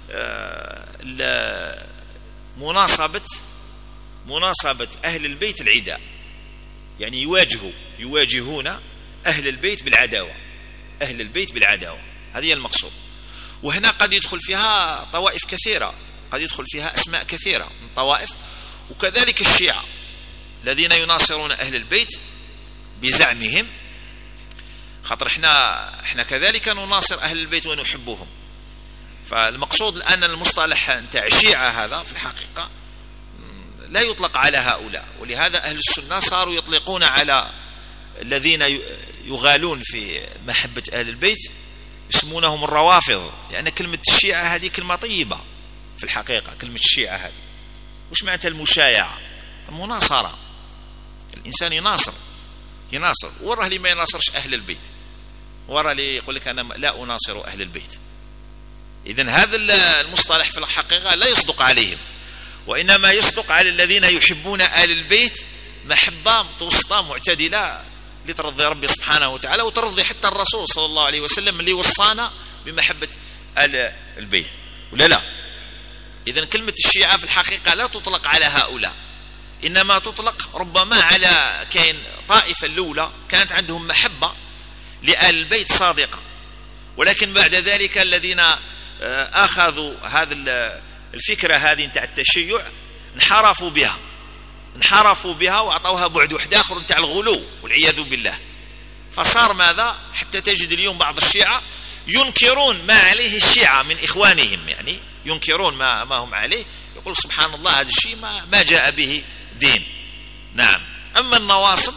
مناصبة مناصبة أهل البيت العداء، يعني يواجهوا يواجهون أهل البيت بالعداوة، أهل البيت بالعداوة، هذه المقصود. وهنا قد يدخل فيها طوائف كثيرة، قد يدخل فيها أسماء كثيرة من طوائف. وكذلك الشيعة الذين يناصرون أهل البيت بزعمهم، خاطر احنا احنا كذلك نناصر أهل البيت ونحبهم. فالمقصود الآن المصطلح نتاع الشيعة هذا في الحقيقة لا يطلق على هؤلاء، ولهذا أهل السنة صاروا يطلقون على الذين يغالون في محبة أهل البيت يسمونهم الروافض، لأن كلمة الشيعة هذه كلمة طيبة في الحقيقة. كلمة الشيعة هذه وش معناتها؟ المشايعة، المناصرة، الإنسان يناصر يناصر وراه اللي ما يناصرش أهل البيت، وراه اللي يقول لك أنا لا أناصر أهل البيت. إذن هذا المصطلح في الحقيقة لا يصدق عليهم، وإنما يصدق على الذين يحبون آل البيت محبة متوسطة معتدلة لترضي ربي سبحانه وتعالى وترضي حتى الرسول صلى الله عليه وسلم اللي وصانا بمحبة آل البيت، ولا لا؟ إذن كلمة الشيعة في الحقيقة لا تطلق على هؤلاء، إنما تطلق ربما على كاين طائفة الأولى كانت عندهم محبة لآل البيت صادقة، ولكن بعد ذلك الذين أخذوا هذا الفكرة هذه نتاع التشيع انحرفوا بها انحرفوا بها وأعطوها بعد واحد آخر نتاع الغلو والعياذ بالله. فصار ماذا؟ حتى تجد اليوم بعض الشيعة ينكرون ما عليه الشيعة من إخوانهم، يعني ينكرون ما, ما هم عليه، يقول سبحان الله هذا الشيء ما, ما جاء به دين. نعم. أما النواصب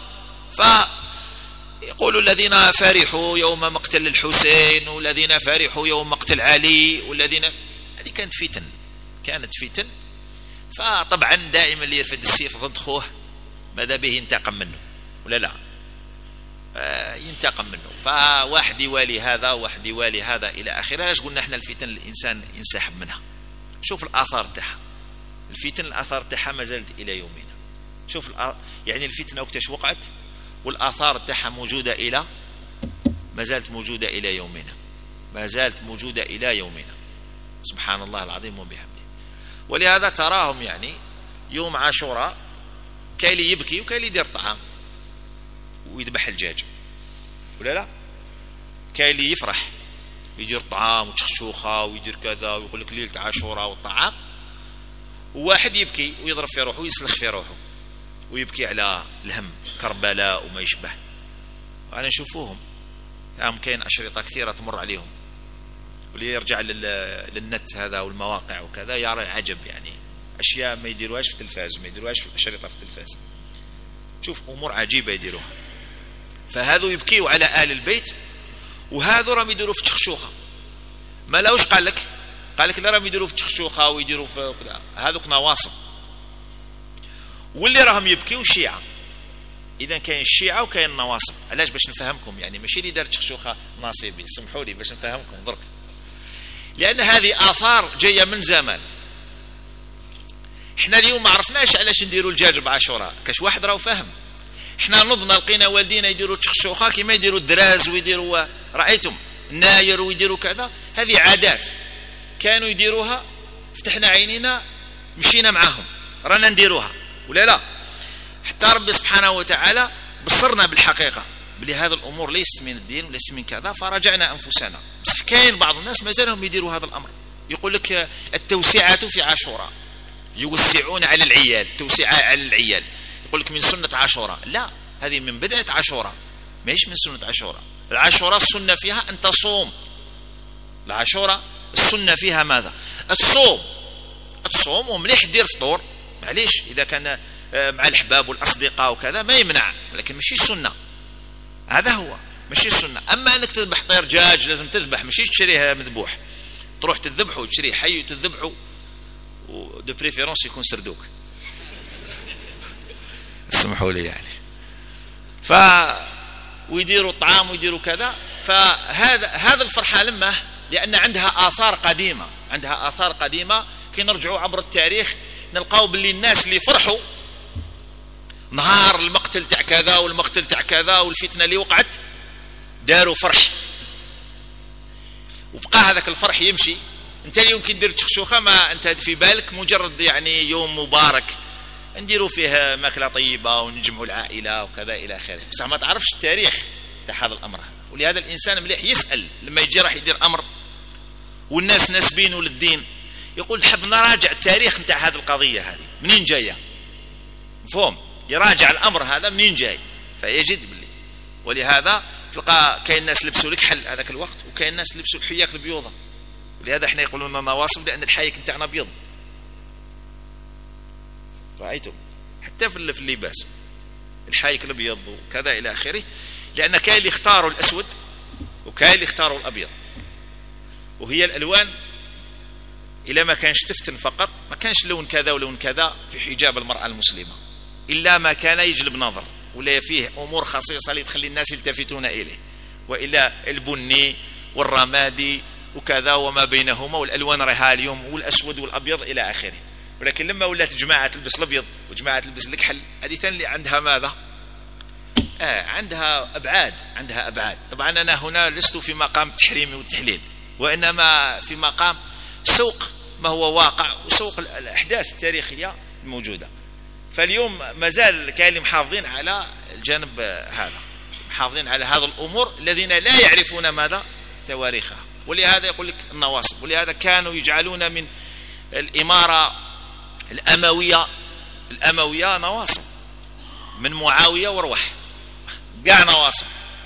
فيقولوا الذين فرحوا يوم مقتل الحسين، والذين فرحوا يوم مقتل علي، والذين هذه كانت فتن كانت فتن فطبعا دائما اللي يرفد السيف ضد خوه ماذا به ينتقم منه، ولا لا؟ آه ينتقم منه، فواحد يوالي هذا واحد يوالي هذا إلى آخره. علاش قلنا احنا الفتن الإنسان ينسحب منها؟ شوف الآثار تاعها، الفتن الآثار تاعها ما زالت إلى يومنا. شوف يعني الفتنة وقتاش وقعت والآثار تاعها موجودة إلى ما زالت موجودة إلى يومنا، ما زالت موجودة إلى يومنا. سبحان الله العظيم وبحمده. ولهذا تراهم يعني يوم عاشوراء كاين اللي يبكي وكاين اللي يدير طعام ويذبح الدجاج، ولا لا؟ كاين اللي يفرح يدير طعام وتشخشوخه ويدير كذا ويقول لك ليلة عاشوراء والطعام، وواحد يبكي ويضرب في روحه ويسلخ في روحه ويبكي على الهم كربلاء وما يشبه. وانا نشوفوهم يعني كاين أشرطة كثيرة تمر عليهم، واللي يرجع للنت هذا والمواقع وكذا يرى العجب، يعني أشياء ما يديروهاش في التلفاز، ما يديروهاش في الأشرطة في التلفاز، شوف أمور عجيبة يديروها. فهذو يبكيوا على آل البيت وهذو راهم يديروا في تشخشوخة. ما لاوش قال لك قال لك لا راهم يديروا في تشخشوخة ويديروا في هذوك نواصب، واللي راهم يبكيوا شيعة. إذا كاين الشيعة وكاين النواصب. علاش؟ باش نفهمكم، يعني ماشي اللي دار تشخشوخة ناصبي، سمحوا لي باش نفهمكم درك، لأن هذه آثار جاية من زمان. احنا اليوم ما عرفناش علاش نديروا الدجاج بعاشوراء، كاش واحد راهو فاهم. احنا نضنا لقينا والدينا يديروا تشخشوخه كيما يديروا الدراز ويديروا رايتم الناير ويديروا كذا، هذه عادات كانوا يديروها، فتحنا عينينا مشينا معاهم رانا نديروها، ولا لا؟ حتى ربي سبحانه وتعالى بصرنا بالحقيقه بلي هذه الامور ليست من الدين وليست من كذا، فرجعنا انفسنا. بصح كاين بعض الناس مازالهم يديروا هذا الامر، يقول لك التوسعه في عاشوراء، يوسعون على العيال، توسعة على العيال. يقول لك من سنة عاشوراء، لا، هذه من بدعة عاشوراء، ماهيش من سنة عاشوراء. العاشوراء السنة فيها أن تصوم، العاشوراء السنة فيها ماذا؟ تصوم، تصوم ومليح دير فطور، معليش إذا كان مع الأحباب والأصدقاء وكذا ما يمنع، لكن ماشي سنة، هذا هو ماشي سنة. أما أنك تذبح طير دجاج لازم تذبح، ماشي تشريه مذبوح، تروح تذبحه وتشريه حي وتذبحه، ودو بريفيرونس يكون سردوك، اسمحوا لي يعني. ف ويديروا الطعام ويديروا كذا. فهذا هذا الفرحة لما لأن عندها آثار قديمة، عندها آثار قديمة. كي نرجعوا عبر التاريخ نلقاو باللي الناس اللي فرحوا نهار المقتل تاع كذا والمقتل تاع كذا والفتنة اللي وقعت داروا فرح، وبقى هذاك الفرح يمشي. انت اليوم كي دير تشخشوخه ما انت في بالك مجرد يعني يوم مبارك نديروا فيه ماكله طيبه ونجمعوا العائله وكذا الى اخره، بصح ما تعرفش التاريخ تاع هذا الامر هذا. ولهذا الانسان مليح يسال لما يجي راح يدير امر والناس ناسبينه للدين، يقول حب نراجع التاريخ نتاع هذه القضيه هذه منين جايه، مفهوم؟ يراجع الامر هذا منين جاي فيجد باللي. ولهذا تلقى كاين ناس لبسوا الكحل هذاك الوقت، وكاين ناس لبسوا الحياك البيوضه. ولهذا احنا يقولون لنا نواصب لان الحايك نتاعنا ابيض، رايتم؟ حتى في اللباس الحايك الابيض وكذا الى اخره، لان كاين اللي اختاروا الاسود وكاين اللي اختاروا الابيض. وهي الالوان الا ما كانش تفتن فقط، ما كانش لون كذا ولون كذا في حجاب المراه المسلمه الا ما كان يجلب نظر ولا فيه امور خصيصه اللي تخلي الناس يلتفتون اليه، والا البني والرمادي وكذا وما بينهما، والالوان راها اليوم والاسود والابيض الى اخره. ولكن لما ولات جماعه تلبس الابيض وجماعه تلبس الكحل، هذه ثاني اللي عندها ماذا؟ آه عندها ابعاد، عندها ابعاد. طبعا انا هنا لست في مقام التحريم والتحليل، وانما في مقام سوق ما هو واقع وسوق الاحداث التاريخيه الموجوده. فاليوم ما زال كاين اللي محافظين على الجانب هذا، محافظين على هذه الامور الذين لا يعرفون ماذا؟ تواريخها. ولهذا يقول لك النواصب. ولهذا كانوا يجعلون من الاماره الامويه الامويه نواصب، من معاويه وروح قاع نواصب.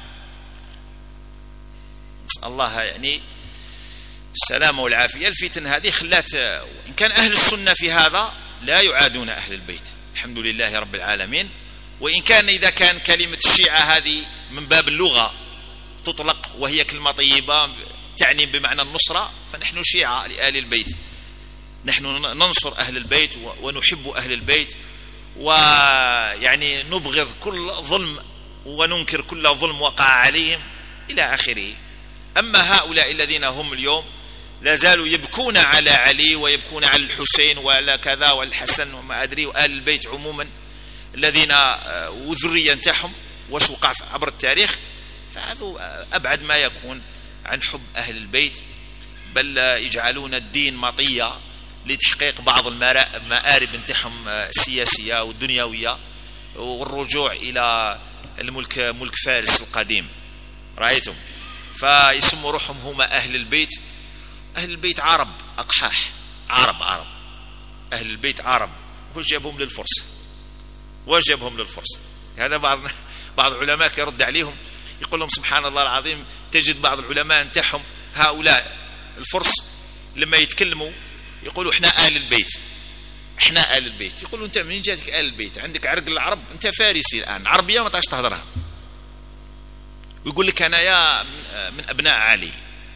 نسال الله يعني السلامه والعافيه. الفتن هذه خلات، ان كان اهل السنه في هذا لا يعادون اهل البيت الحمد لله رب العالمين. وان كان اذا كان كلمه الشيعه هذه من باب اللغه تطلق وهي كلمه طيبه تعني بمعنى النصره، فنحن شيعه لآل البيت، نحن ننصر أهل البيت ونحب أهل البيت، ويعني نبغض كل ظلم وننكر كل ظلم وقع عليهم إلى آخره. أما هؤلاء الذين هم اليوم لا زالوا يبكون على علي ويبكون على الحسين وعلى كذا والحسن وما أدري وآل البيت عموما الذين وذريا نتاعهم واش وقع عبر التاريخ، فهذا أبعد ما يكون عن حب أهل البيت، بل يجعلون الدين مطية لتحقيق بعض المآرب نتاعهم السياسية والدنيوية والرجوع إلى الملك ملك فارس القديم. رأيتم؟ فيسموا روحهم هما أهل البيت. أهل البيت عرب أقحاح، عرب عرب أهل البيت عرب. وش جابهم للفرس؟ وش جابهم للفرس؟ هذا بعض بعض العلماء يرد عليهم يقول لهم سبحان الله العظيم، تجد بعض العلماء نتاعهم هؤلاء الفرس لما يتكلموا يقولوا احنا آل البيت، احنا آل البيت. يقولوا انت منين جاتك آل البيت؟ عندك عرق العرب، انت فارسي الان، عربيه ما تعرفش تهضرها. ويقول لك انا يا من ابناء علي.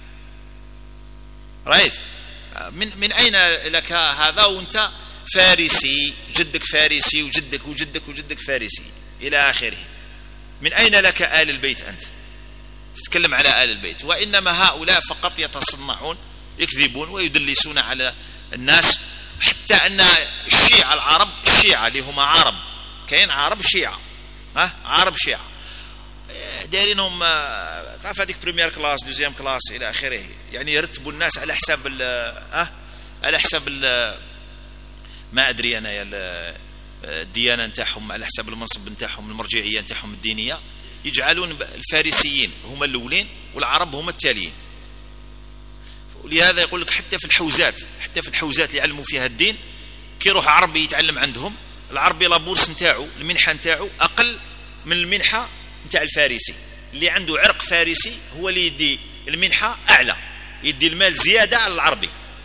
رايت؟ من من اين لك هذا وانت فارسي، جدك فارسي وجدك وجدك وجدك فارسي الى اخره. من اين لك آل البيت انت تتكلم على آل البيت؟ وانما هؤلاء فقط يتصنعون، يكذبون ويدلسون على الناس. حتى ان الشيعة العرب، الشيعة اللي هما عرب، كاين عرب شيعة، ها عرب شيعة دايرينهم تعرف هذيك بريمير كلاس دوزيام كلاس الى اخره، يعني يرتبوا الناس على حساب ال ها على حساب ال ما ادري انا يا الديانه نتاعهم، على حساب المنصب نتاعهم، المرجعيه نتاعهم الدينيه، يجعلون الفارسيين هما الاولين والعرب هما التاليين. ولهذا يقول لك حتى في الحوزات، حتى في الحوزات اللي يعلموا فيها الدين كي يروح عربي يتعلم عندهم، العربي لابورس نتاعو المنحة نتاعو أقل من المنحة نتاع الفارسي. اللي عنده عرق فارسي هو اللي يدي المنحة أعلى، يدي المال زيادة على العربي،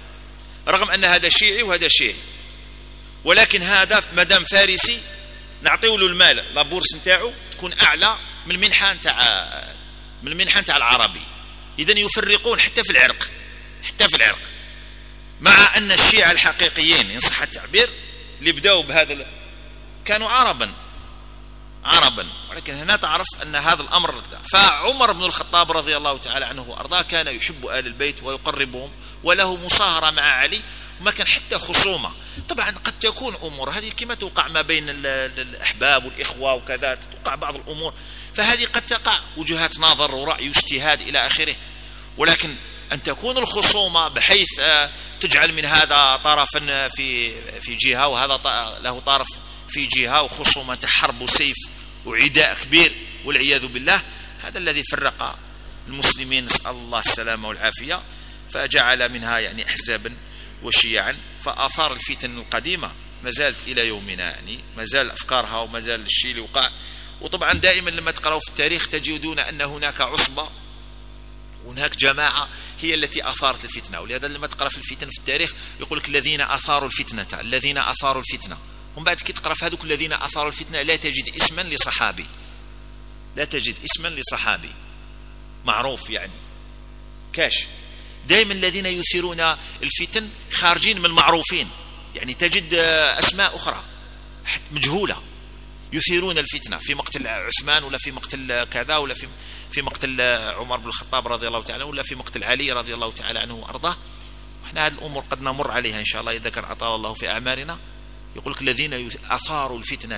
رغم أن هذا شيعي وهذا شيعي، ولكن هذا مدام فارسي نعطيه له المال لابورس نتاعو تكون أعلى من المنحة نتاع من المنحة نتاع العربي. إذن يفرقون حتى في العرق، حتى في العرق، مع أن الشيعة الحقيقيين إن صح التعبير اللي بدأوا بهذا كانوا عربا عربا ولكن هنا تعرف أن هذا الأمر. فعمر بن الخطاب رضي الله تعالى عنه وأرضاه كان يحب آل البيت ويقربهم، وله مصاهرة مع علي، وما كان حتى خصومة. طبعا قد تكون أمور هذه كما توقع ما بين الأحباب والإخوة وكذا، توقع بعض الأمور، فهذه قد تقع وجهات نظر ورأي واجتهاد إلى آخره، ولكن أن تكون الخصومة بحيث تجعل من هذا طرفا في في جهة وهذا له طرف في جهة، وخصومة حرب وسيف وعداء كبير والعياذ بالله، هذا الذي فرق المسلمين، نسأل الله السلامة والعافية، فجعل منها يعني أحزابا وشيعا. فآثار الفتن القديمة ما زالت إلى يومنا، يعني ما زال أفكارها وما زال الشيء اللي وقع. وطبعا دائما لما تقرأوا في التاريخ تجدون أن هناك عصبة وهناك جماعة هي التي أثارت الفتنة، ولهذا لما تقرأ في الفتن في التاريخ يقول لك الذين أثاروا الفتنة الذين أثاروا الفتنة، ومن بعد كي تقرأ في هذوك الذين أثاروا الفتنة لا تجد اسما لصحابي، لا تجد اسما لصحابي معروف، يعني كاش. دائما الذين يثيرون الفتن خارجين من المعروفين، يعني تجد أسماء أخرى مجهولة يثيرون الفتنة في مقتل عثمان ولا في مقتل كذا ولا في في مقتل عمر بن الخطاب رضي الله تعالى ولا في مقتل علي رضي الله تعالى عنه وأرضاه. وإحنا هذه الأمور قد نمر عليها إن شاء الله إذا كان أطال الله في أعمارنا. يقول لك الذين أثاروا الفتنة،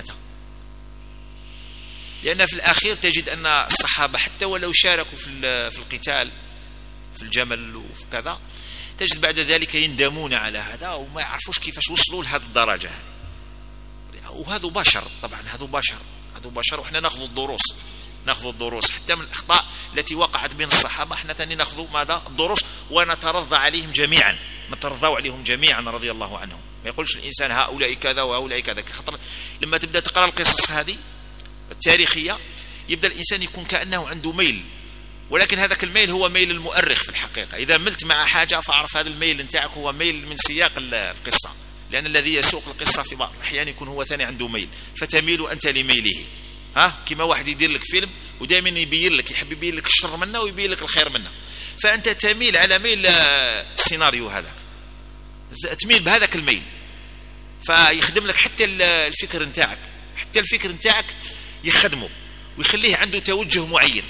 لأن في الأخير تجد أن الصحابة حتى ولو شاركوا في في القتال في الجمل وفي كذا، تجد بعد ذلك يندمون على هذا وما يعرفوش كيفاش وصلوا لهذه الدرجة هذه. وهذا بشر، طبعا هذا بشر هذا بشر وإحنا نأخذ الدروس نأخذ الدروس حتى من الأخطاء التي وقعت بين الصحابة، احنا ثاني نأخذ ماذا الدروس ونترضى عليهم جميعا، نترضى عليهم جميعا رضي الله عنهم. ما يقولش الإنسان هؤلاء كذا وهؤلاء كذا، خطر لما تبدأ تقرأ القصص هذه التاريخية يبدأ الإنسان يكون كأنه عنده ميل، ولكن هذاك الميل هو ميل المؤرخ في الحقيقة. إذا ملت مع حاجة فأعرف هذا الميل نتاعك هو ميل من سياق القصة، لأن الذي يسوق القصة في بعض الأحيان يكون هو ثاني عنده ميل، فتميل أنت لميله. ها كما واحد يدير لك فيلم ودائما يبين لك، يحب يبين لك الشر منه ويبين لك الخير منه، فأنت تميل على ميل السيناريو هذا، تميل بهذاك الميل، فيخدم لك حتى الفكر نتاعك، حتى الفكر نتاعك يخدمه ويخليه عنده توجه معين.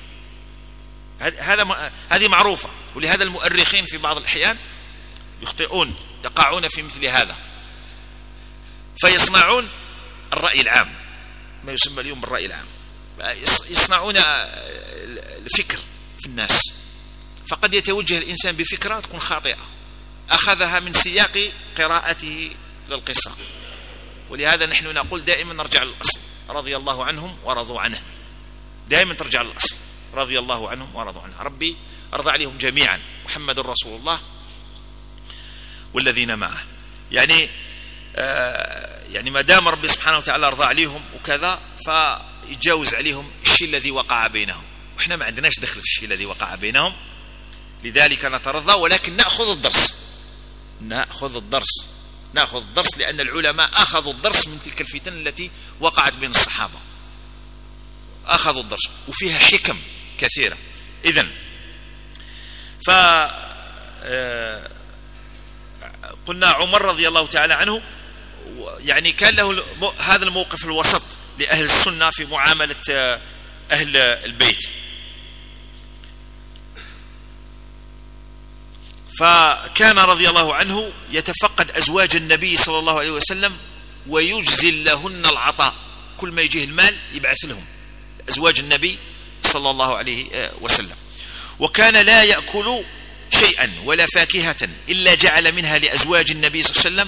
هذا هذه معروفة، ولهذا المؤرخين في بعض الأحيان يخطئون، يقعون في مثل هذا، فيصنعون الرأي العام، ما يسمى اليوم بالرأي العام، يصنعون الفكر في الناس، فقد يتوجه الإنسان بفكرة تكون خاطئة أخذها من سياق قراءته للقصة. ولهذا نحن نقول دائما نرجع للأصل، رضي الله عنهم ورضوا عنه، دائما ترجع للأصل، رضي الله عنهم ورضوا عنه، ربي أرضى عليهم جميعا، محمد رسول الله والذين معه. يعني آه يعني ما دام ربي سبحانه وتعالى رضى عليهم وكذا فيتجاوز عليهم الشيء الذي وقع بينهم، وإحنا ما عندناش دخل في الشيء الذي وقع بينهم، لذلك نترضى، ولكن نأخذ الدرس نأخذ الدرس نأخذ الدرس لأن العلماء أخذوا الدرس من تلك الفتن التي وقعت بين الصحابة، أخذوا الدرس وفيها حكم كثيرة. إذن ف قلنا عمر رضي الله تعالى عنه يعني كان له هذا الموقف الوسط لأهل السنة في معاملة أهل البيت، فكان رضي الله عنه يتفقد أزواج النبي صلى الله عليه وسلم ويجزل لهن العطاء، كل ما يجيه المال يبعث لهم أزواج النبي صلى الله عليه وسلم. وكان لا يأكل شيئا ولا فاكهة إلا جعل منها لأزواج النبي صلى الله عليه وسلم،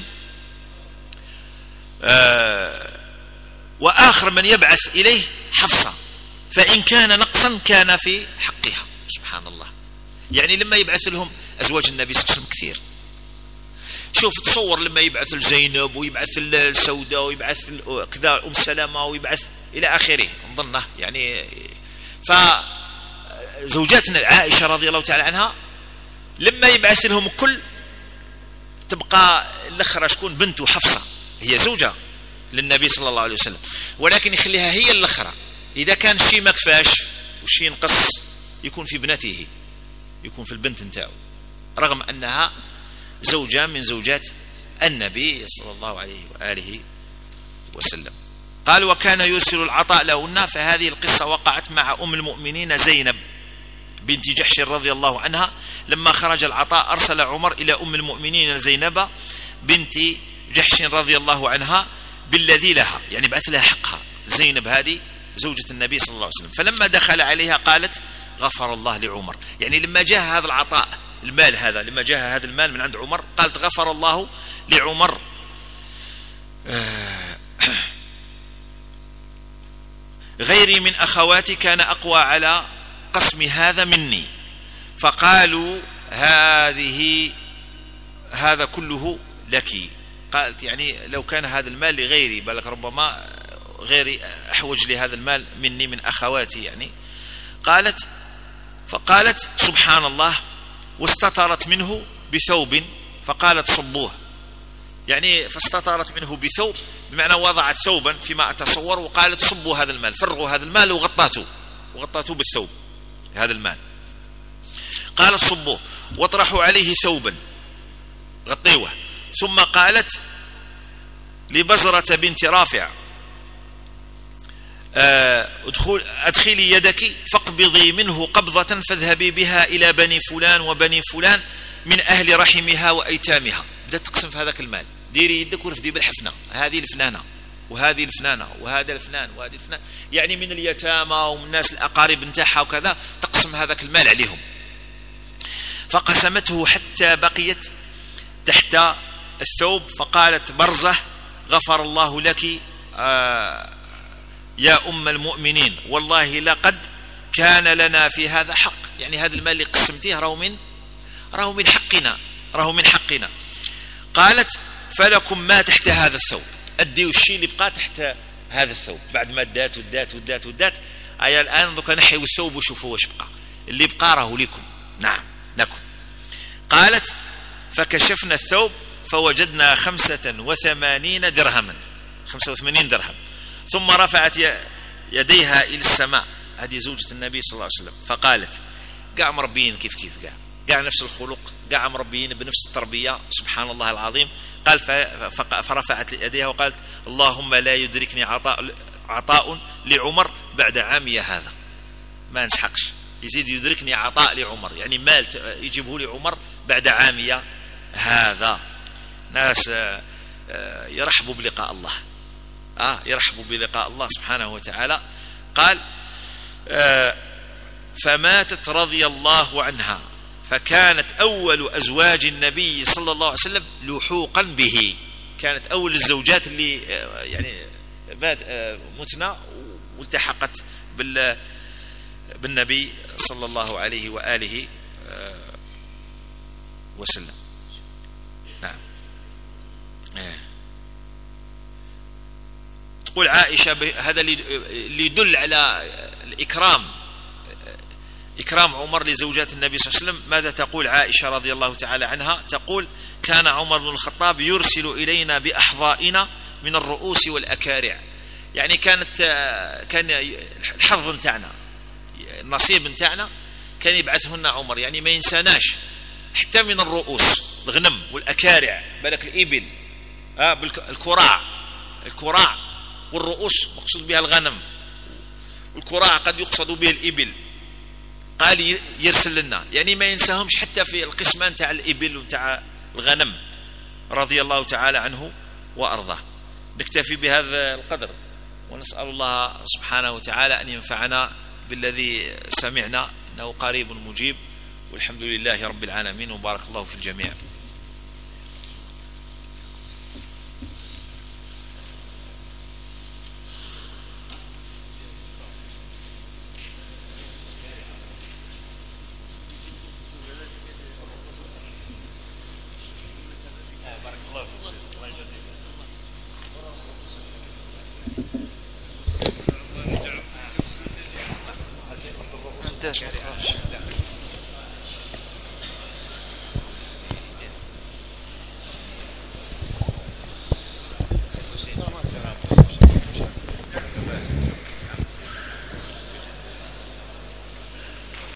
آه وآخر من يبعث إليه حفصة، فإن كان نقصا كان في حقها. سبحان الله، يعني لما يبعث لهم أزواج النبي صلى الله عليه وسلم كثير، شوف تصور لما يبعث لزينب ويبعث السوداء ويبعث كذا أم سلمة ويبعث إلى آخره نظنه يعني. فزوجاتنا عائشة رضي الله تعالى عنها لما يبعث لهم كل تبقى الأخرى شكون بنته حفصة هي زوجة للنبي صلى الله عليه وسلم، ولكن يخليها هي الأخرى. إذا كان شيء ما كفاش وشيء ينقص يكون في ابنته، يكون في البنت نتاعو، رغم أنها زوجة من زوجات النبي صلى الله عليه وآله وسلم. قال وكان يرسل العطاء لهن. فهذه القصة وقعت مع أم المؤمنين زينب بنت جحش رضي الله عنها. لما خرج العطاء أرسل عمر إلى أم المؤمنين زينب بنت جحش رضي الله عنها بالذي لها، يعني بعث لها حقها. زينب هذه زوجة النبي صلى الله عليه وسلم. فلما دخل عليها قالت غفر الله لعمر، يعني لما جاء هذا العطاء المال هذا، لما جاء هذا المال من عند عمر قالت غفر الله لعمر. غيري من أخواتي كان أقوى على قسم هذا مني، فقالوا هذه هذا كله لك. قالت يعني لو كان هذا المال لغيري، بل ربما غيري أحوج لهذا المال مني من أخواتي يعني. قالت فقالت سبحان الله، واستترت منه بثوب فقالت صبوه، يعني فاستترت منه بثوب بمعنى وضعت ثوبا فيما أتصور وقالت صبوا هذا المال، فرغوا هذا المال وغطاته وغطاته بالثوب هذا المال. قالت صبوه واطرحوا عليه ثوبا غطيوه. ثم قالت لبزرة بنت رافع ادخل أدخلي يدك فاقبضي منه قبضة فاذهبي بها إلى بني فلان وبني فلان من أهل رحمها وأيتامها. بدأت تقسم في هذاك المال، ديري يدك ورفدي بالحفنة، هذه الفلانة وهذه الفلانة وهذا الفلان وهذه الفلان، يعني من اليتامى ومن الناس الأقارب نتاعها وكذا، تقسم هذاك المال عليهم. فقسمته حتى بقيت تحت الثوب. فقالت برزة غفر الله لك آه يا أم المؤمنين، والله لقد كان لنا في هذا حق، يعني هذا المال اللي قسمتيه راهو من راهو من حقنا راهو من حقنا. قالت فلكم ما تحت هذا الثوب، أديوا الشيء اللي بقى تحت هذا الثوب بعد ما دات ودات ودات ودات. أي الآن دوك نحيوا الثوب وشوفوا واش بقى، اللي بقى راهو لكم، نعم لكم. قالت فكشفنا الثوب فوجدنا خمسة وثمانين درهما، خمسة وثمانين درهم. ثم رفعت يديها إلى السماء، هذه زوجة النبي صلى الله عليه وسلم، فقالت قاع مربيين كيف كيف قاع قاع نفس الخلق، قاع مربيين بنفس التربية، سبحان الله العظيم. قال فرفعت يديها وقالت اللهم لا يدركني عطاء عطاء لعمر بعد عامي هذا، ما نسحقش يزيد يدركني عطاء لعمر، يعني مال يجيبه لعمر بعد عامي هذا. ناس يرحبوا بلقاء الله، آه يرحبوا بلقاء الله سبحانه وتعالى. قال آه فماتت رضي الله عنها، فكانت أول أزواج النبي صلى الله عليه وسلم لحوقا به، كانت أول الزوجات اللي آه يعني مات آه متنا والتحقت بال بالنبي صلى الله عليه وآله آه وسلم. نعم. آه. تقول عائشة هذا اللي يدل على الإكرام، إكرام عمر لزوجات النبي صلى الله عليه وسلم. ماذا تقول عائشة رضي الله تعالى عنها؟ تقول كان عمر بن الخطاب يرسل إلينا بأحظائنا من الرؤوس والأكارع، يعني كانت كان الحظ نتاعنا النصيب نتاعنا كان يبعثهن عمر، يعني ما ينساناش حتى من الرؤوس الغنم والأكارع، بالك الإبل آه بالكراع الكراع والرؤوس مقصود بها الغنم، والكراع قد يقصد به الإبل. قال يرسل لنا، يعني ما ينساهمش حتى في القسمان تاع الإبل وتاع الغنم رضي الله تعالى عنه وأرضاه. نكتفي بهذا القدر ونسأل الله سبحانه وتعالى أن ينفعنا بالذي سمعنا، إنه قريب مجيب، والحمد لله رب العالمين، وبارك الله في الجميع. بارك قداش ما تخافش.